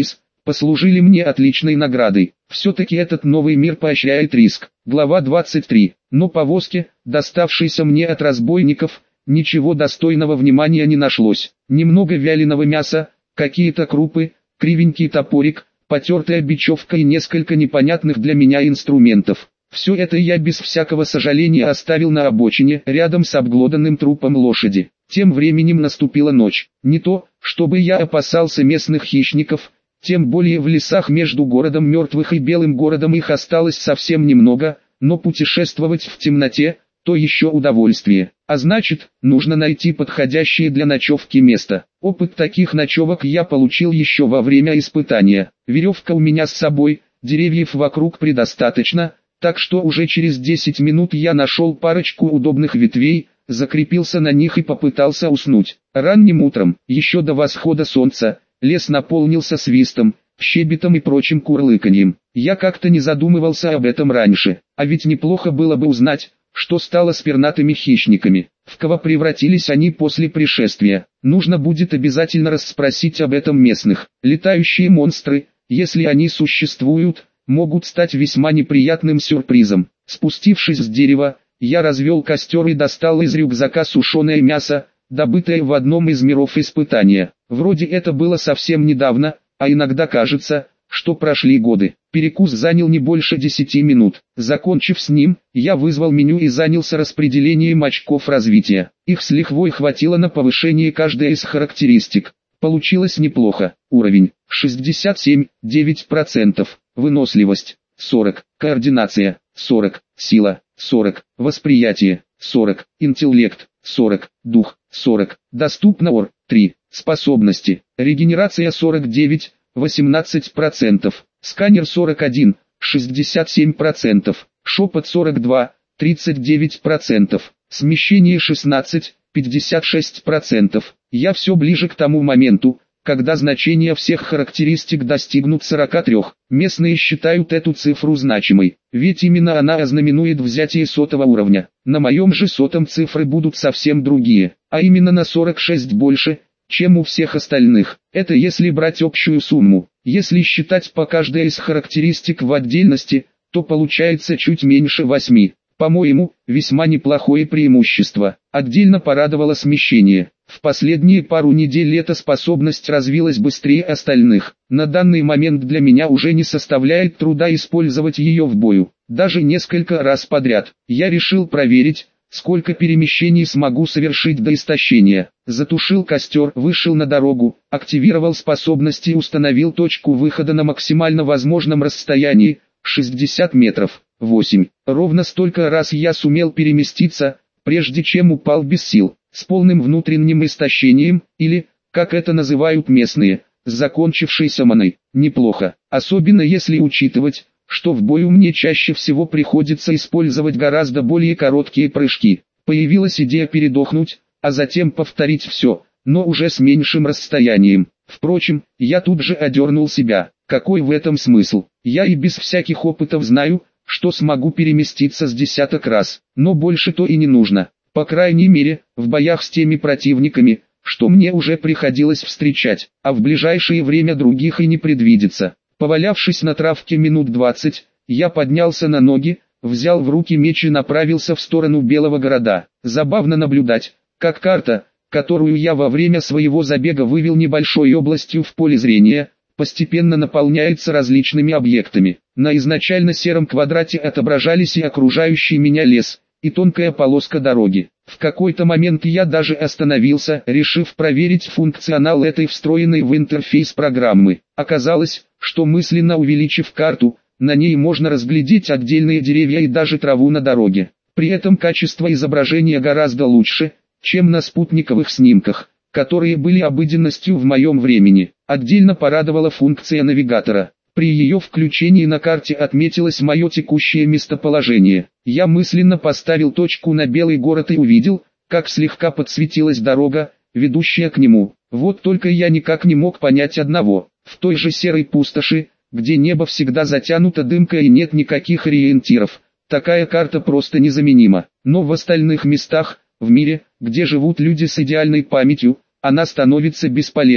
[SPEAKER 1] послужили мне отличной наградой. Все-таки этот новый мир поощряет риск. Глава двадцать три. Но повозки, доставшейся мне от разбойников, ничего достойного внимания не нашлось. Немного вяленого мяса, какие-то крупы, кривенький топорик, потертая бечевка и несколько непонятных для меня инструментов. Все это я без всякого сожаления оставил на обочине, рядом с обглоданным трупом лошади. Тем временем наступила ночь. Не то, чтобы я опасался местных хищников, тем более в лесах между городом мертвых и белым городом их осталось совсем немного, но путешествовать в темноте – то еще удовольствие. А значит, нужно найти подходящее для ночевки место. Опыт таких ночевок я получил еще во время испытания. Веревка у меня с собой, деревьев вокруг предостаточно, так что уже через десять минут я нашел парочку удобных ветвей, закрепился на них и попытался уснуть. Ранним утром, еще до восхода солнца, лес наполнился свистом, щебетом и прочим курлыканьем. Я как-то не задумывался об этом раньше, а ведь неплохо было бы узнать, что стало с пернатыми хищниками, в кого превратились они после пришествия. Нужно будет обязательно расспросить об этом местных. Летающие монстры, если они существуют, могут стать весьма неприятным сюрпризом. Спустившись с дерева, я развел костер и достал из рюкзака сушеное мясо, добытое в одном из миров испытания. Вроде это было совсем недавно, а иногда кажется, что прошли годы. Перекус занял не больше десяти минут. Закончив с ним, я вызвал меню и занялся распределением очков развития. Их с лихвой хватило на повышение каждой из характеристик. Получилось неплохо. Уровень шестьдесят семь, девять процентов. Выносливость сорок, координация сорок, сила сорок, восприятие сорок, интеллект сорок, дух сорок. Доступно ор три. Способности. Регенерация сорок девять, восемнадцать процентов, сканер сорок один, шестьдесят семь процентов, шепот сорок два, тридцать девять процентов, смещение шестнадцать, пятьдесят шесть процентов. Я все ближе к тому моменту, когда значения всех характеристик достигнут сорока трёх. Местные считают эту цифру значимой, ведь именно она ознаменует взятие сотого уровня. На моем же сотом цифры будут совсем другие, а именно на сорок шесть больше, чем у всех остальных. Это если брать общую сумму. Если считать по каждой из характеристик в отдельности, то получается чуть меньше восьми. По-моему, весьма неплохое преимущество. Отдельно порадовало смещение. В последние пару недель эта способность развилась быстрее остальных. На данный момент для меня уже не составляет труда использовать ее в бою. Даже несколько раз подряд. Я решил проверить, сколько перемещений смогу совершить до истощения. Затушил костер, вышел на дорогу, активировал способности и установил точку выхода на максимально возможном расстоянии, шестьдесят метров. восемь. Ровно столько раз я сумел переместиться, прежде чем упал без сил, с полным внутренним истощением, или, как это называют местные, с закончившейся маной. Неплохо, особенно если учитывать, что в бою мне чаще всего приходится использовать гораздо более короткие прыжки. Появилась идея передохнуть, а затем повторить все, но уже с меньшим расстоянием. Впрочем, я тут же одернул себя. Какой в этом смысл? Я и без всяких опытов знаю, что смогу переместиться с десяток раз, но больше то и не нужно. По крайней мере, в боях с теми противниками, что мне уже приходилось встречать, а в ближайшее время других и не предвидится. Повалявшись на травке минут двадцать, я поднялся на ноги, взял в руки меч и направился в сторону Белого города. Забавно наблюдать, как карта, которую я во время своего забега вывел небольшой областью в поле зрения, постепенно наполняется различными объектами. На изначально сером квадрате отображались и окружающий меня лес, и тонкая полоска дороги. В какой-то момент я даже остановился, решив проверить функционал этой встроенной в интерфейс программы. Оказалось, что мысленно увеличив карту, на ней можно разглядеть отдельные деревья и даже траву на дороге. При этом качество изображения гораздо лучше, чем на спутниковых снимках, которые были обыденностью в моем времени. Отдельно порадовала функция навигатора. При ее включении на карте отметилось мое текущее местоположение. Я мысленно поставил точку на Белый город и увидел, как слегка подсветилась дорога, ведущая к нему. Вот только я никак не мог понять одного. В той же серой пустоши, где небо всегда затянуто дымкой и нет никаких ориентиров, такая карта просто незаменима. Но в остальных местах, в мире, где живут люди с идеальной памятью, она становится бесполезной.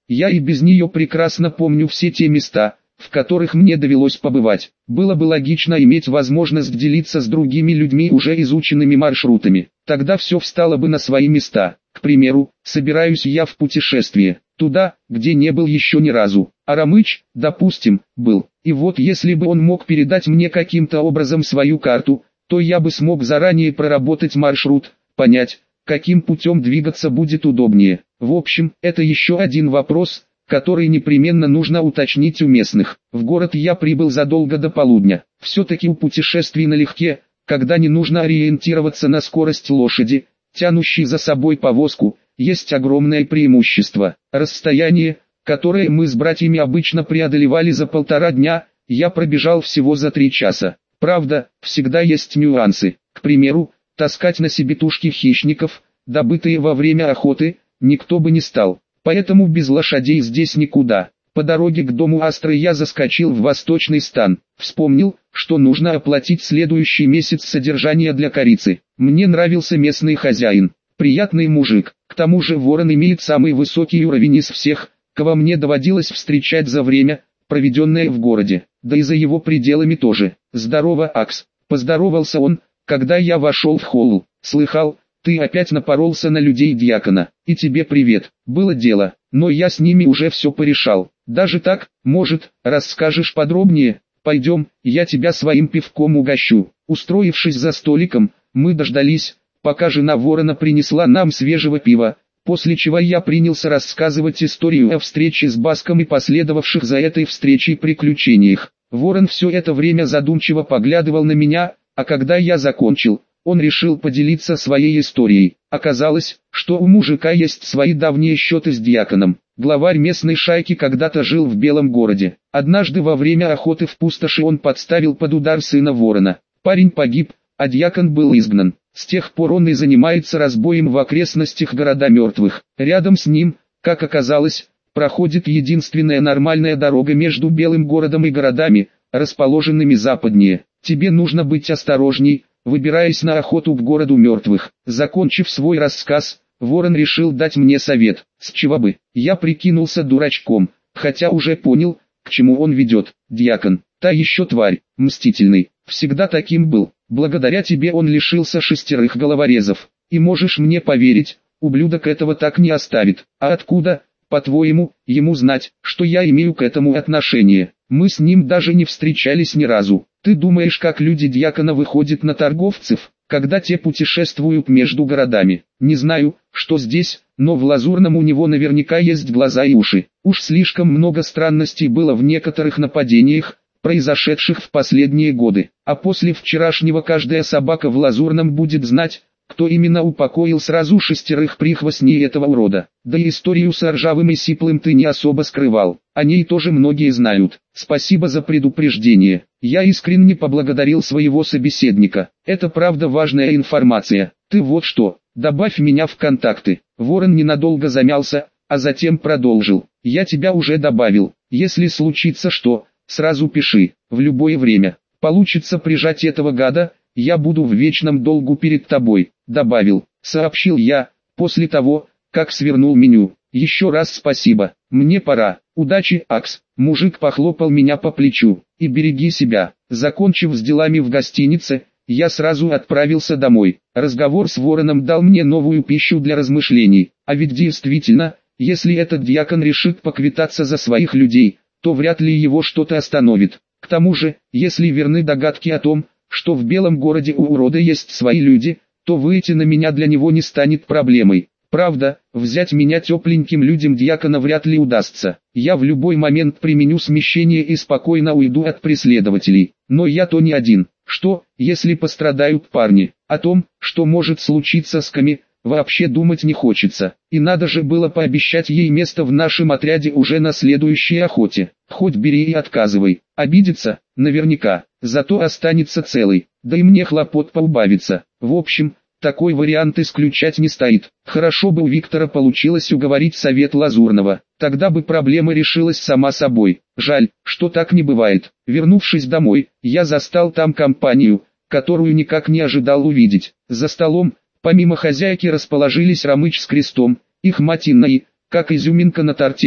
[SPEAKER 1] Я и без нее прекрасно помню все те места, в которых мне довелось побывать. Было бы логично иметь возможность делиться с другими людьми уже изученными маршрутами. Тогда все встало бы на свои места. К примеру, собираюсь я в путешествие, туда, где не был еще ни разу. А Рамыч, допустим, был. И вот если бы он мог передать мне каким-то образом свою карту, то я бы смог заранее проработать маршрут, понять, каким путем двигаться будет удобнее. В общем, это еще один вопрос, который непременно нужно уточнить у местных. В город я прибыл задолго до полудня. Все-таки у путешествий налегке, когда не нужно ориентироваться на скорость лошади, тянущей за собой повозку, есть огромное преимущество. Расстояние, которое мы с братьями обычно преодолевали за полтора дня, я пробежал всего за три часа. Правда, всегда есть нюансы. К примеру, таскать на себе тушки хищников, добытые во время охоты, никто бы не стал. Поэтому без лошадей здесь никуда. По дороге к дому Астры я заскочил в восточный стан. Вспомнил, что нужно оплатить следующий месяц содержания для корицы. Мне нравился местный хозяин. Приятный мужик. К тому же Ворон имеет самый высокий уровень из всех, кого мне доводилось встречать за время, проведенное в городе. Да и за его пределами тоже. «Здорово, Акс», — поздоровался он, когда я вошел в холл. «Слыхал, ты опять напоролся на людей дьякона, и тебе привет. Было дело, но я с ними уже все порешал. Даже так, может, расскажешь подробнее? Пойдем, я тебя своим пивком угощу». Устроившись за столиком, мы дождались, пока жена Ворона принесла нам свежего пива, после чего я принялся рассказывать историю о встрече с Баском и последовавших за этой встречей приключениях. Ворон все это время задумчиво поглядывал на меня, а когда я закончил, он решил поделиться своей историей. Оказалось, что у мужика есть свои давние счеты с дьяконом. Главарь местной шайки когда-то жил в Белом городе. Однажды во время охоты в пустоши он подставил под удар сына Ворона. Парень погиб, а дьякон был изгнан. С тех пор он и занимается разбоем в окрестностях города мертвых. Рядом с ним, как оказалось, проходит единственная нормальная дорога между Белым городом и городами, расположенными западнее. Тебе нужно быть осторожней, выбираясь на охоту к городу мертвых. Закончив свой рассказ, Ворон решил дать мне совет. С чего бы? Я прикинулся дурачком, хотя уже понял, к чему он ведет. Дьякон, та еще тварь, мстительный, всегда таким был. Благодаря тебе он лишился шестерых головорезов. И можешь мне поверить, ублюдок этого так не оставит. А откуда, по-твоему, ему знать, что я имею к этому отношение? Мы с ним даже не встречались ни разу. Ты думаешь, как люди дьякона выходят на торговцев, когда те путешествуют между городами? Не знаю, что здесь, но в Лазурном у него наверняка есть глаза и уши. Уж слишком много странностей было в некоторых нападениях, произошедших в последние годы. А после вчерашнего каждая собака в Лазурном будет знать, кто именно упокоил сразу шестерых прихвостней этого урода. Да и историю с ржавым и сиплым ты не особо скрывал. О ней тоже многие знают. Спасибо за предупреждение. Я искренне поблагодарил своего собеседника. Это правда важная информация. Ты вот что, добавь меня в контакты. Ворон ненадолго замялся, а затем продолжил. Я тебя уже добавил. Если случится что, сразу пиши, в любое время. Получится прижать этого гада, я буду в вечном долгу перед тобой, добавил, сообщил я, после того, как свернул меню. Еще раз спасибо, мне пора, удачи, Акс. Мужик похлопал меня по плечу, и береги себя. Закончив с делами в гостинице, я сразу отправился домой. Разговор с Вороном дал мне новую пищу для размышлений, а ведь действительно, если этот дьякон решит поквитаться за своих людей, то вряд ли его что-то остановит. К тому же, если верны догадки о том, что в Белом городе у урода есть свои люди, то выйти на меня для него не станет проблемой. Правда, взять меня тепленьким людям дьякона вряд ли удастся. Я в любой момент применю смещение и спокойно уйду от преследователей. Но я-то не один. Что, если пострадают парни? О том, что может случиться с Ками, вообще думать не хочется. И надо же было пообещать ей место в нашем отряде уже на следующей охоте. Хоть бери и отказывай. Обидится? Наверняка. Зато останется целый. Да и мне хлопот поубавится. В общем, такой вариант исключать не стоит. Хорошо бы у Виктора получилось уговорить совет Лазурного. Тогда бы проблема решилась сама собой. Жаль, что так не бывает. Вернувшись домой, я застал там компанию, которую никак не ожидал увидеть. За столом, помимо хозяйки, расположились Рамыч с крестом, их мать Инна и, как изюминка на торте,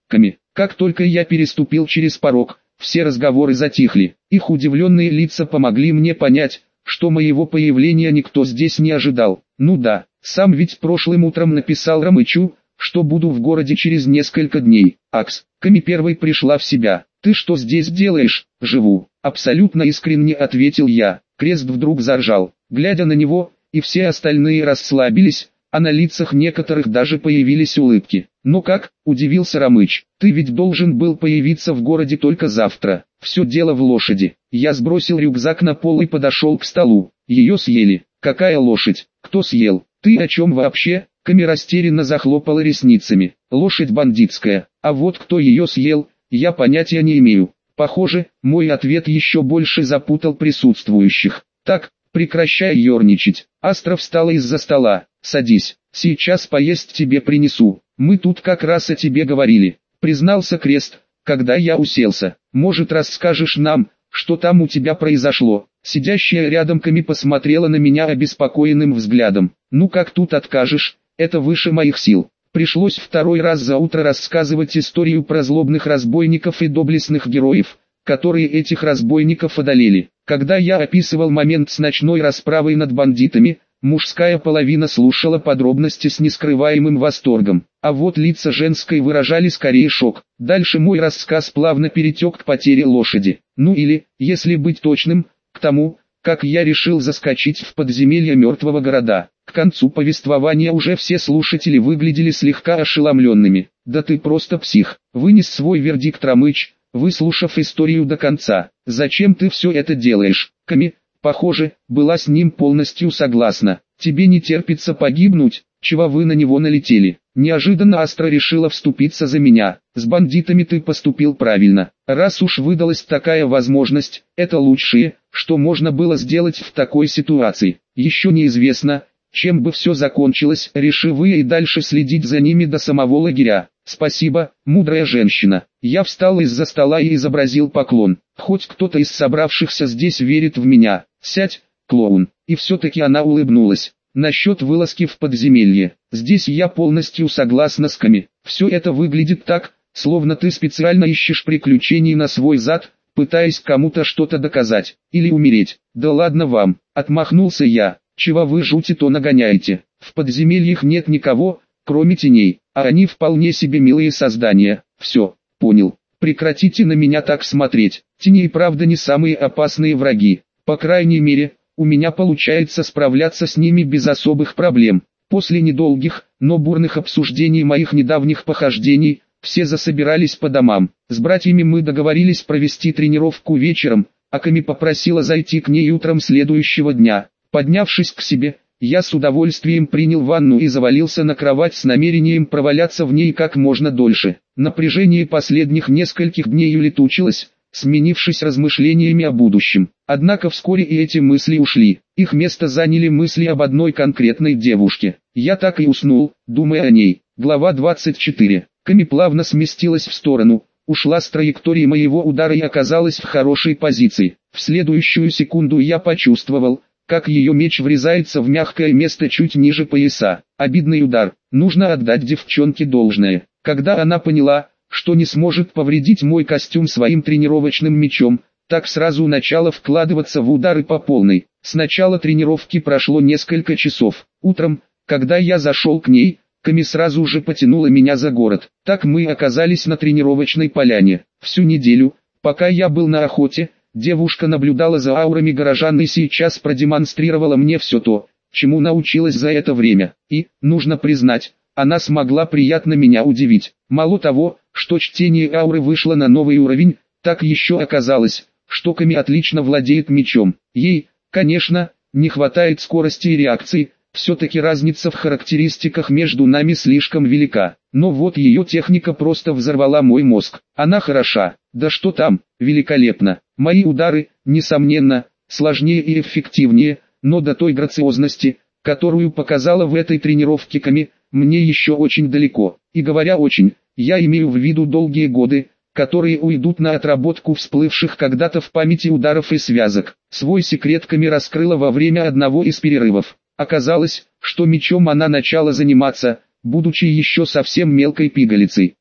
[SPEAKER 1] Ками. Как только я переступил через порог, все разговоры затихли. Их удивленные лица помогли мне понять, что моего появления никто здесь не ожидал. Ну да, сам ведь прошлым утром написал Ромычу, что буду в городе через несколько дней. Акс, Ками первой пришла в себя. «Ты что здесь делаешь?» «Живу», — абсолютно искренне ответил я. Крест вдруг заржал, глядя на него, и все остальные расслабились, а на лицах некоторых даже появились улыбки. «Ну как?» – удивился Ромыч. «Ты ведь должен был появиться в городе только завтра. Все дело в лошади». Я сбросил рюкзак на пол и подошел к столу. «Ее съели». «Какая лошадь? Кто съел? Ты о чем вообще?» Ками растерянно захлопала ресницами. «Лошадь бандитская. А вот кто ее съел, я понятия не имею». Похоже, мой ответ еще больше запутал присутствующих. «Так, прекращай ерничать». Астра встала из-за стола. «Садись, сейчас поесть тебе принесу. Мы тут как раз о тебе говорили», — признался Крест, когда я уселся. «Может, расскажешь нам, что там у тебя произошло?» Сидящая рядом Ками посмотрела на меня обеспокоенным взглядом. «Ну как тут откажешь, это выше моих сил». Пришлось второй раз за утро рассказывать историю про злобных разбойников и доблестных героев, которые этих разбойников одолели. Когда я описывал момент с ночной расправой над бандитами, мужская половина слушала подробности с нескрываемым восторгом, а вот лица женской выражали скорее шок. Дальше мой рассказ плавно перетек к потере лошади. Ну или, если быть точным, к тому, как я решил заскочить в подземелье мертвого города. К концу повествования уже все слушатели выглядели слегка ошеломленными. «Да ты просто псих», — вынес свой вердикт Ромыч, выслушав историю до конца. «Зачем ты все это делаешь?» Ками, похоже, была с ним полностью согласна. «Тебе не терпится погибнуть, чего вы на него налетели?» Неожиданно Астра решила вступиться за меня. «С бандитами ты поступил правильно. Раз уж выдалась такая возможность, это лучшее, что можно было сделать в такой ситуации. Еще неизвестно, чем бы все закончилось, реши вы и дальше следить за ними до самого лагеря». «Спасибо, мудрая женщина». Я встал из-за стола и изобразил поклон. «Хоть кто-то из собравшихся здесь верит в меня. Сядь, клоун». И все-таки она улыбнулась. «Насчет вылазки в подземелье. Здесь я полностью согласна с Ками. Все это выглядит так, словно ты специально ищешь приключений на свой зад, пытаясь кому-то что-то доказать. Или умереть». «Да ладно вам», — отмахнулся я. «Чего вы жути-то нагоняете? В подземельях нет никого, кроме теней, а они вполне себе милые создания». «Все, понял. Прекратите на меня так смотреть. Тени и правда не самые опасные враги. По крайней мере, у меня получается справляться с ними без особых проблем». После недолгих, но бурных обсуждений моих недавних похождений, все засобирались по домам. С братьями мы договорились провести тренировку вечером, а Ками попросила зайти к ней утром следующего дня. Поднявшись к себе, я с удовольствием принял ванну и завалился на кровать с намерением проваляться в ней как можно дольше. Напряжение последних нескольких дней улетучилось, сменившись размышлениями о будущем. Однако вскоре и эти мысли ушли. Их место заняли мысли об одной конкретной девушке. Я так и уснул, думая о ней. Глава двадцать четыре. Ками плавно сместилась в сторону, ушла с траектории моего удара и оказалась в хорошей позиции. В следующую секунду я почувствовал, как ее меч врезается в мягкое место чуть ниже пояса. Обидный удар. Нужно отдать девчонке должное. Когда она поняла, что не сможет повредить мой костюм своим тренировочным мечом, так сразу начала вкладываться в удары по полной. С начала тренировки прошло несколько часов. Утром, когда я зашел к ней, Ками сразу же потянула меня за город. Так мы оказались на тренировочной поляне. Всю неделю, пока я был на охоте, девушка наблюдала за аурами горожан и сейчас продемонстрировала мне все то, чему научилась за это время. И, нужно признать, она смогла приятно меня удивить. Мало того, что чтение ауры вышло на новый уровень, так еще оказалось, что Ками отлично владеет мечом. Ей, конечно, не хватает скорости и реакции, все-таки разница в характеристиках между нами слишком велика. Но вот ее техника просто взорвала мой мозг. Она хороша, да что там, великолепно. Мои удары, несомненно, сложнее и эффективнее, но до той грациозности, которую показала в этой тренировке Ками, мне еще очень далеко. И говоря очень, я имею в виду долгие годы, которые уйдут на отработку всплывших когда-то в памяти ударов и связок. Свой секрет Ками раскрыла во время одного из перерывов. Оказалось, что мечом она начала заниматься, будучи еще совсем мелкой пигалицей. И,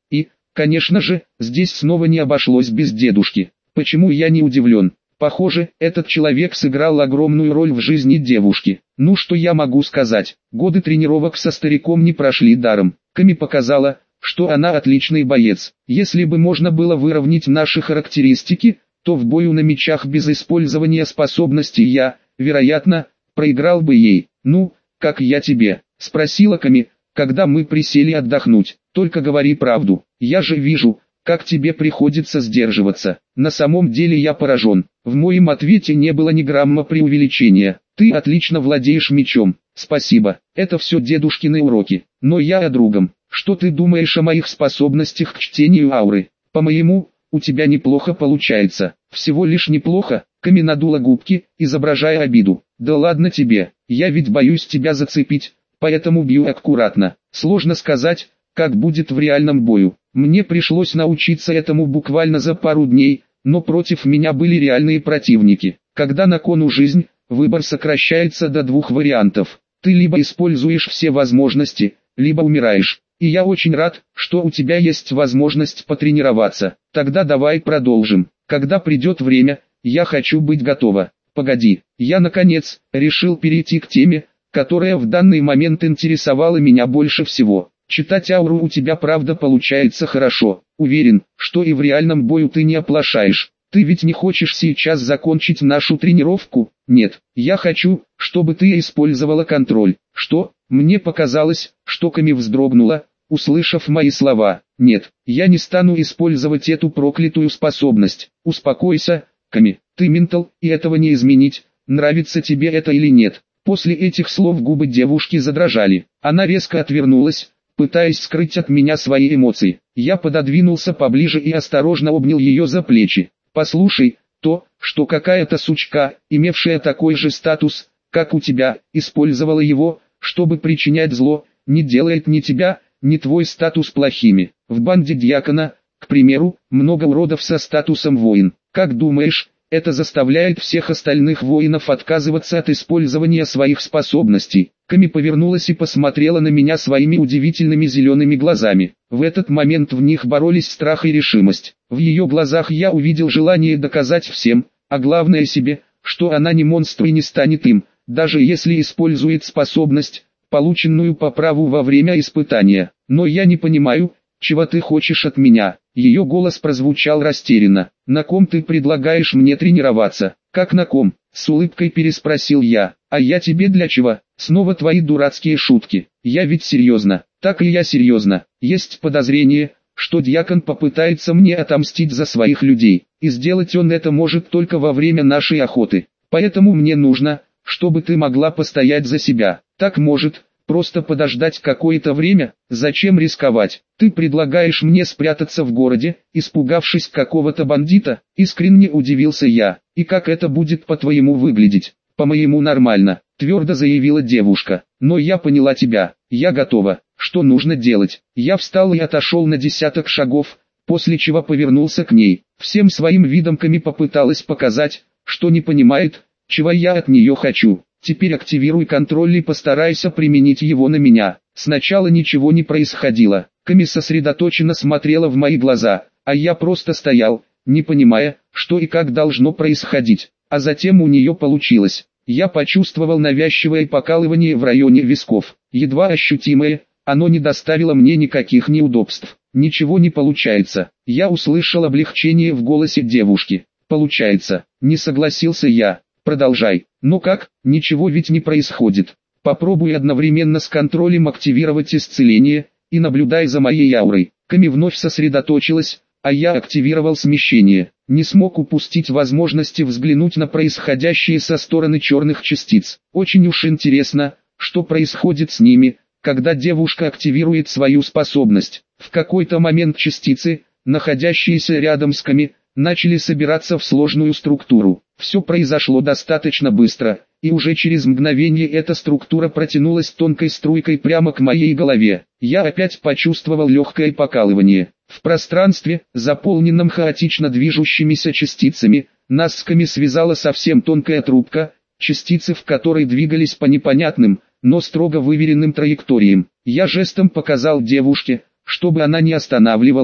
[SPEAKER 1] Конечно же, здесь снова не обошлось без дедушки. Почему я не удивлен? Похоже, этот человек сыграл огромную роль в жизни девушки. Ну что я могу сказать, годы тренировок со стариком не прошли даром. Ками показала, что она отличный боец. Если бы можно было выровнять наши характеристики, то в бою на мечах без использования способностей я, вероятно, проиграл бы ей. «Ну, как я тебе?» – спросила Ками, когда мы присели отдохнуть. «Только говори правду, я же вижу, как тебе приходится сдерживаться». На самом деле я поражен. В моем ответе не было ни грамма преувеличения. «Ты отлично владеешь мечом, спасибо, это все дедушкины уроки. Но я о другом. Что ты думаешь о моих способностях к чтению ауры? По-моему, у тебя неплохо получается». «Всего лишь неплохо», — Ками надула губки, изображая обиду. «Да ладно тебе, я ведь боюсь тебя зацепить, поэтому бью аккуратно. Сложно сказать, как будет в реальном бою. Мне пришлось научиться этому буквально за пару дней, но против меня были реальные противники. Когда на кону жизнь, выбор сокращается до двух вариантов. Ты либо используешь все возможности, либо умираешь. И я очень рад, что у тебя есть возможность потренироваться. Тогда давай продолжим. Когда придет время, я хочу быть готова». «Погоди, я наконец решил перейти к теме, которая в данный момент интересовала меня больше всего. Читать ауру у тебя правда получается хорошо. Уверен, что и в реальном бою ты не оплошаешь. Ты ведь не хочешь сейчас закончить нашу тренировку?» «Нет, я хочу, чтобы ты использовала контроль». «Что?» Мне показалось, что Ками вздрогнула, услышав мои слова. «Нет, я не стану использовать эту проклятую способность». «Успокойся, Ками, ты ментал, и этого не изменить, нравится тебе это или нет». После этих слов губы девушки задрожали. Она резко отвернулась, пытаясь скрыть от меня свои эмоции. Я пододвинулся поближе и осторожно обнял ее за плечи. «Послушай, то, что какая-то сучка, имевшая такой же статус, как у тебя, использовала его, чтобы причинять зло, не делает ни тебя, ни твой статус плохими. В банде Дьякона, к примеру, много уродов со статусом воин. Как думаешь, это заставляет всех остальных воинов отказываться от использования своих способностей?» Ками повернулась и посмотрела на меня своими удивительными зелеными глазами. В этот момент в них боролись страх и решимость. В ее глазах я увидел желание доказать всем, а главное себе, что она не монстр и не станет им, даже если использует способность, полученную по праву во время испытания. «Но я не понимаю, чего ты хочешь от меня?» Ее голос прозвучал растерянно. «На ком ты предлагаешь мне тренироваться?» «Как на ком?» — с улыбкой переспросил я. «А я тебе для чего?» «Снова твои дурацкие шутки. Я ведь серьезно». «Так и я серьезно. Есть подозрение, что Дьякон попытается мне отомстить за своих людей. И сделать он это может только во время нашей охоты. Поэтому мне нужно, чтобы ты могла постоять за себя. Так может, просто подождать какое-то время? Зачем рисковать? Ты предлагаешь мне спрятаться в городе, испугавшись какого-то бандита?» Искренне удивился я. «И как это будет по-твоему выглядеть?» «По-моему нормально», твердо заявила девушка. «Но я поняла тебя. Я готова. Что нужно делать?» Я встал и отошел на десяток шагов, после чего повернулся к ней. Всем своим видом Ками попыталась показать, что не понимает, чего я от нее хочу. «Теперь активируй контроль и постарайся применить его на меня». Сначала ничего не происходило. Ками сосредоточенно смотрела в мои глаза, а я просто стоял, не понимая, что и как должно происходить. А затем у нее получилось. Я почувствовал навязчивое покалывание в районе висков. Едва ощутимое, оно не доставило мне никаких неудобств. «Ничего не получается». Я услышал облегчение в голосе девушки. «Получается», не согласился я. «Продолжай». «Ну как, ничего ведь не происходит. Попробуй одновременно с контролем активировать исцеление, и наблюдай за моей аурой». Ками вновь сосредоточилась, а я активировал смещение. Не смог упустить возможности взглянуть на происходящее со стороны черных частиц. Очень уж интересно, что происходит с ними, когда девушка активирует свою способность. В какой-то момент частицы, находящиеся рядом с Ками, начали собираться в сложную структуру. Все произошло достаточно быстро, и уже через мгновение эта структура протянулась тонкой струйкой прямо к моей голове. Я опять почувствовал легкое покалывание. В пространстве, заполненном хаотично движущимися частицами, нас с Ками связала совсем тонкая трубка, частицы в которой двигались по непонятным, но строго выверенным траекториям. Я жестом показал девушке, чтобы она не останавливалась,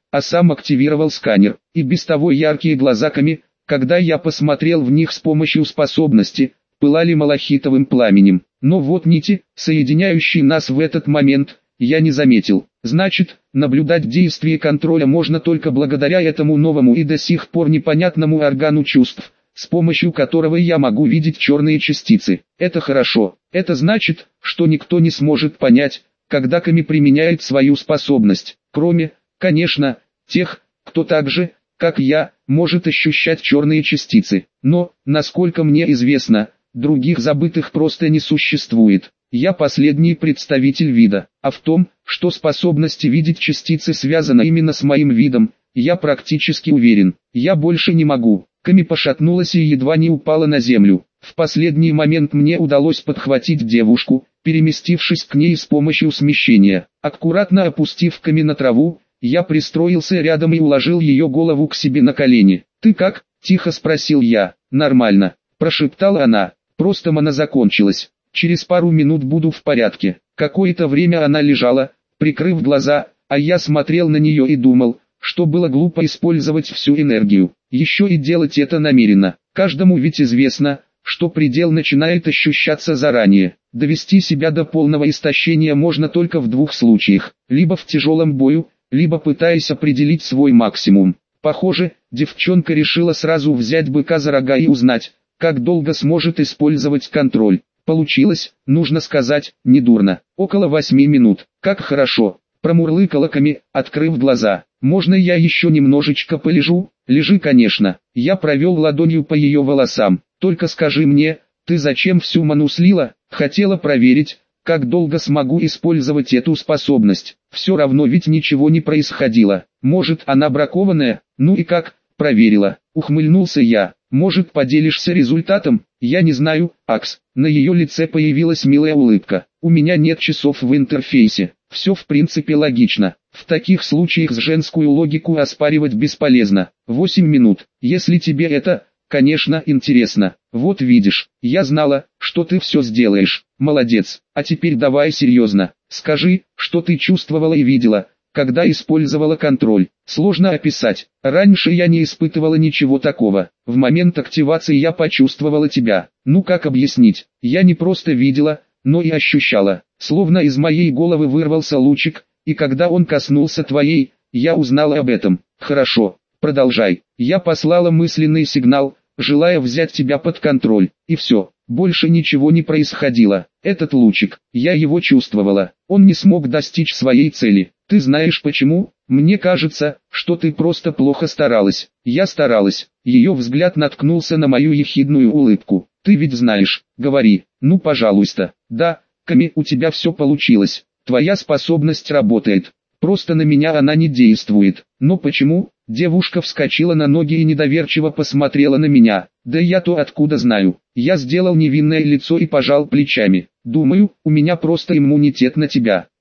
[SPEAKER 1] а сам активировал сканер. И без того яркие глаза Ками, когда я посмотрел в них с помощью способности, пылали малахитовым пламенем. Но вот нити, соединяющие нас в этот момент, я не заметил. Значит, наблюдать действие контроля можно только благодаря этому новому и до сих пор непонятному органу чувств, с помощью которого я могу видеть черные частицы. Это хорошо. Это значит, что никто не сможет понять, когда Ками применяет свою способность, кроме, конечно, тех, кто так же, как я, может ощущать черные частицы. Но, насколько мне известно, других забытых просто не существует. Я последний представитель вида, а в том, что способность видеть частицы связана именно с моим видом, я практически уверен. Я больше не могу. Ками пошатнулась и едва не упала на землю. В последний момент мне удалось подхватить девушку, переместившись к ней с помощью смещения. Аккуратно опустив Ками на траву, я пристроился рядом и уложил ее голову к себе на колени. «Ты как?» – тихо спросил я. «Нормально», – прошептала она. «Просто мана закончилась. Через пару минут буду в порядке». Какое-то время она лежала, прикрыв глаза, а я смотрел на нее и думал, что было глупо использовать всю энергию. Еще и делать это намеренно. Каждому ведь известно, что предел начинает ощущаться заранее. Довести себя до полного истощения можно только в двух случаях. Либо в тяжелом бою, либо пытаясь определить свой максимум. Похоже, девчонка решила сразу взять быка за рога и узнать, как долго сможет использовать контроль. Получилось, нужно сказать, недурно. Около восьми минут. Как хорошо. Промурлыкала Ками, открыв глаза. «Можно я еще немножечко полежу?» «Лежи, конечно». Я провел ладонью по ее волосам. «Только скажи мне, ты зачем всю ману слила?» Хотела проверить, как долго смогу использовать эту способность. Все равно ведь ничего не происходило. Может, она бракованная? Ну и как? Проверила. Ухмыльнулся я. Может, поделишься результатом? Я не знаю, Акс. На ее лице появилась милая улыбка. У меня нет часов в интерфейсе. Все в принципе логично. В таких случаях с женскую логику оспаривать бесполезно. восемь минут. Если тебе это, конечно, интересно. Вот видишь, я знала, что ты все сделаешь. Молодец. А теперь давай серьезно. Скажи, что ты чувствовала и видела, когда использовала контроль. Сложно описать. Раньше я не испытывала ничего такого. В момент активации я почувствовала тебя. Ну как объяснить? Я не просто видела, но и ощущала. Словно из моей головы вырвался лучик, и когда он коснулся твоей, я узнала об этом. Хорошо, продолжай. Я послала мысленный сигнал, желая взять тебя под контроль. И все. Больше ничего не происходило. Этот лучик, я его чувствовала. Он не смог достичь своей цели. Ты знаешь почему? Мне кажется, что ты просто плохо старалась. Я старалась. Ее взгляд наткнулся на мою ехидную улыбку. Ты ведь знаешь. Говори. Ну пожалуйста. Да, Ками, у тебя все получилось. Твоя способность работает. Просто на меня она не действует. Но почему? Девушка вскочила на ноги и недоверчиво посмотрела на меня. Да я-то откуда знаю. Я сделал невинное лицо и пожал плечами. Думаю, у меня просто иммунитет на тебя.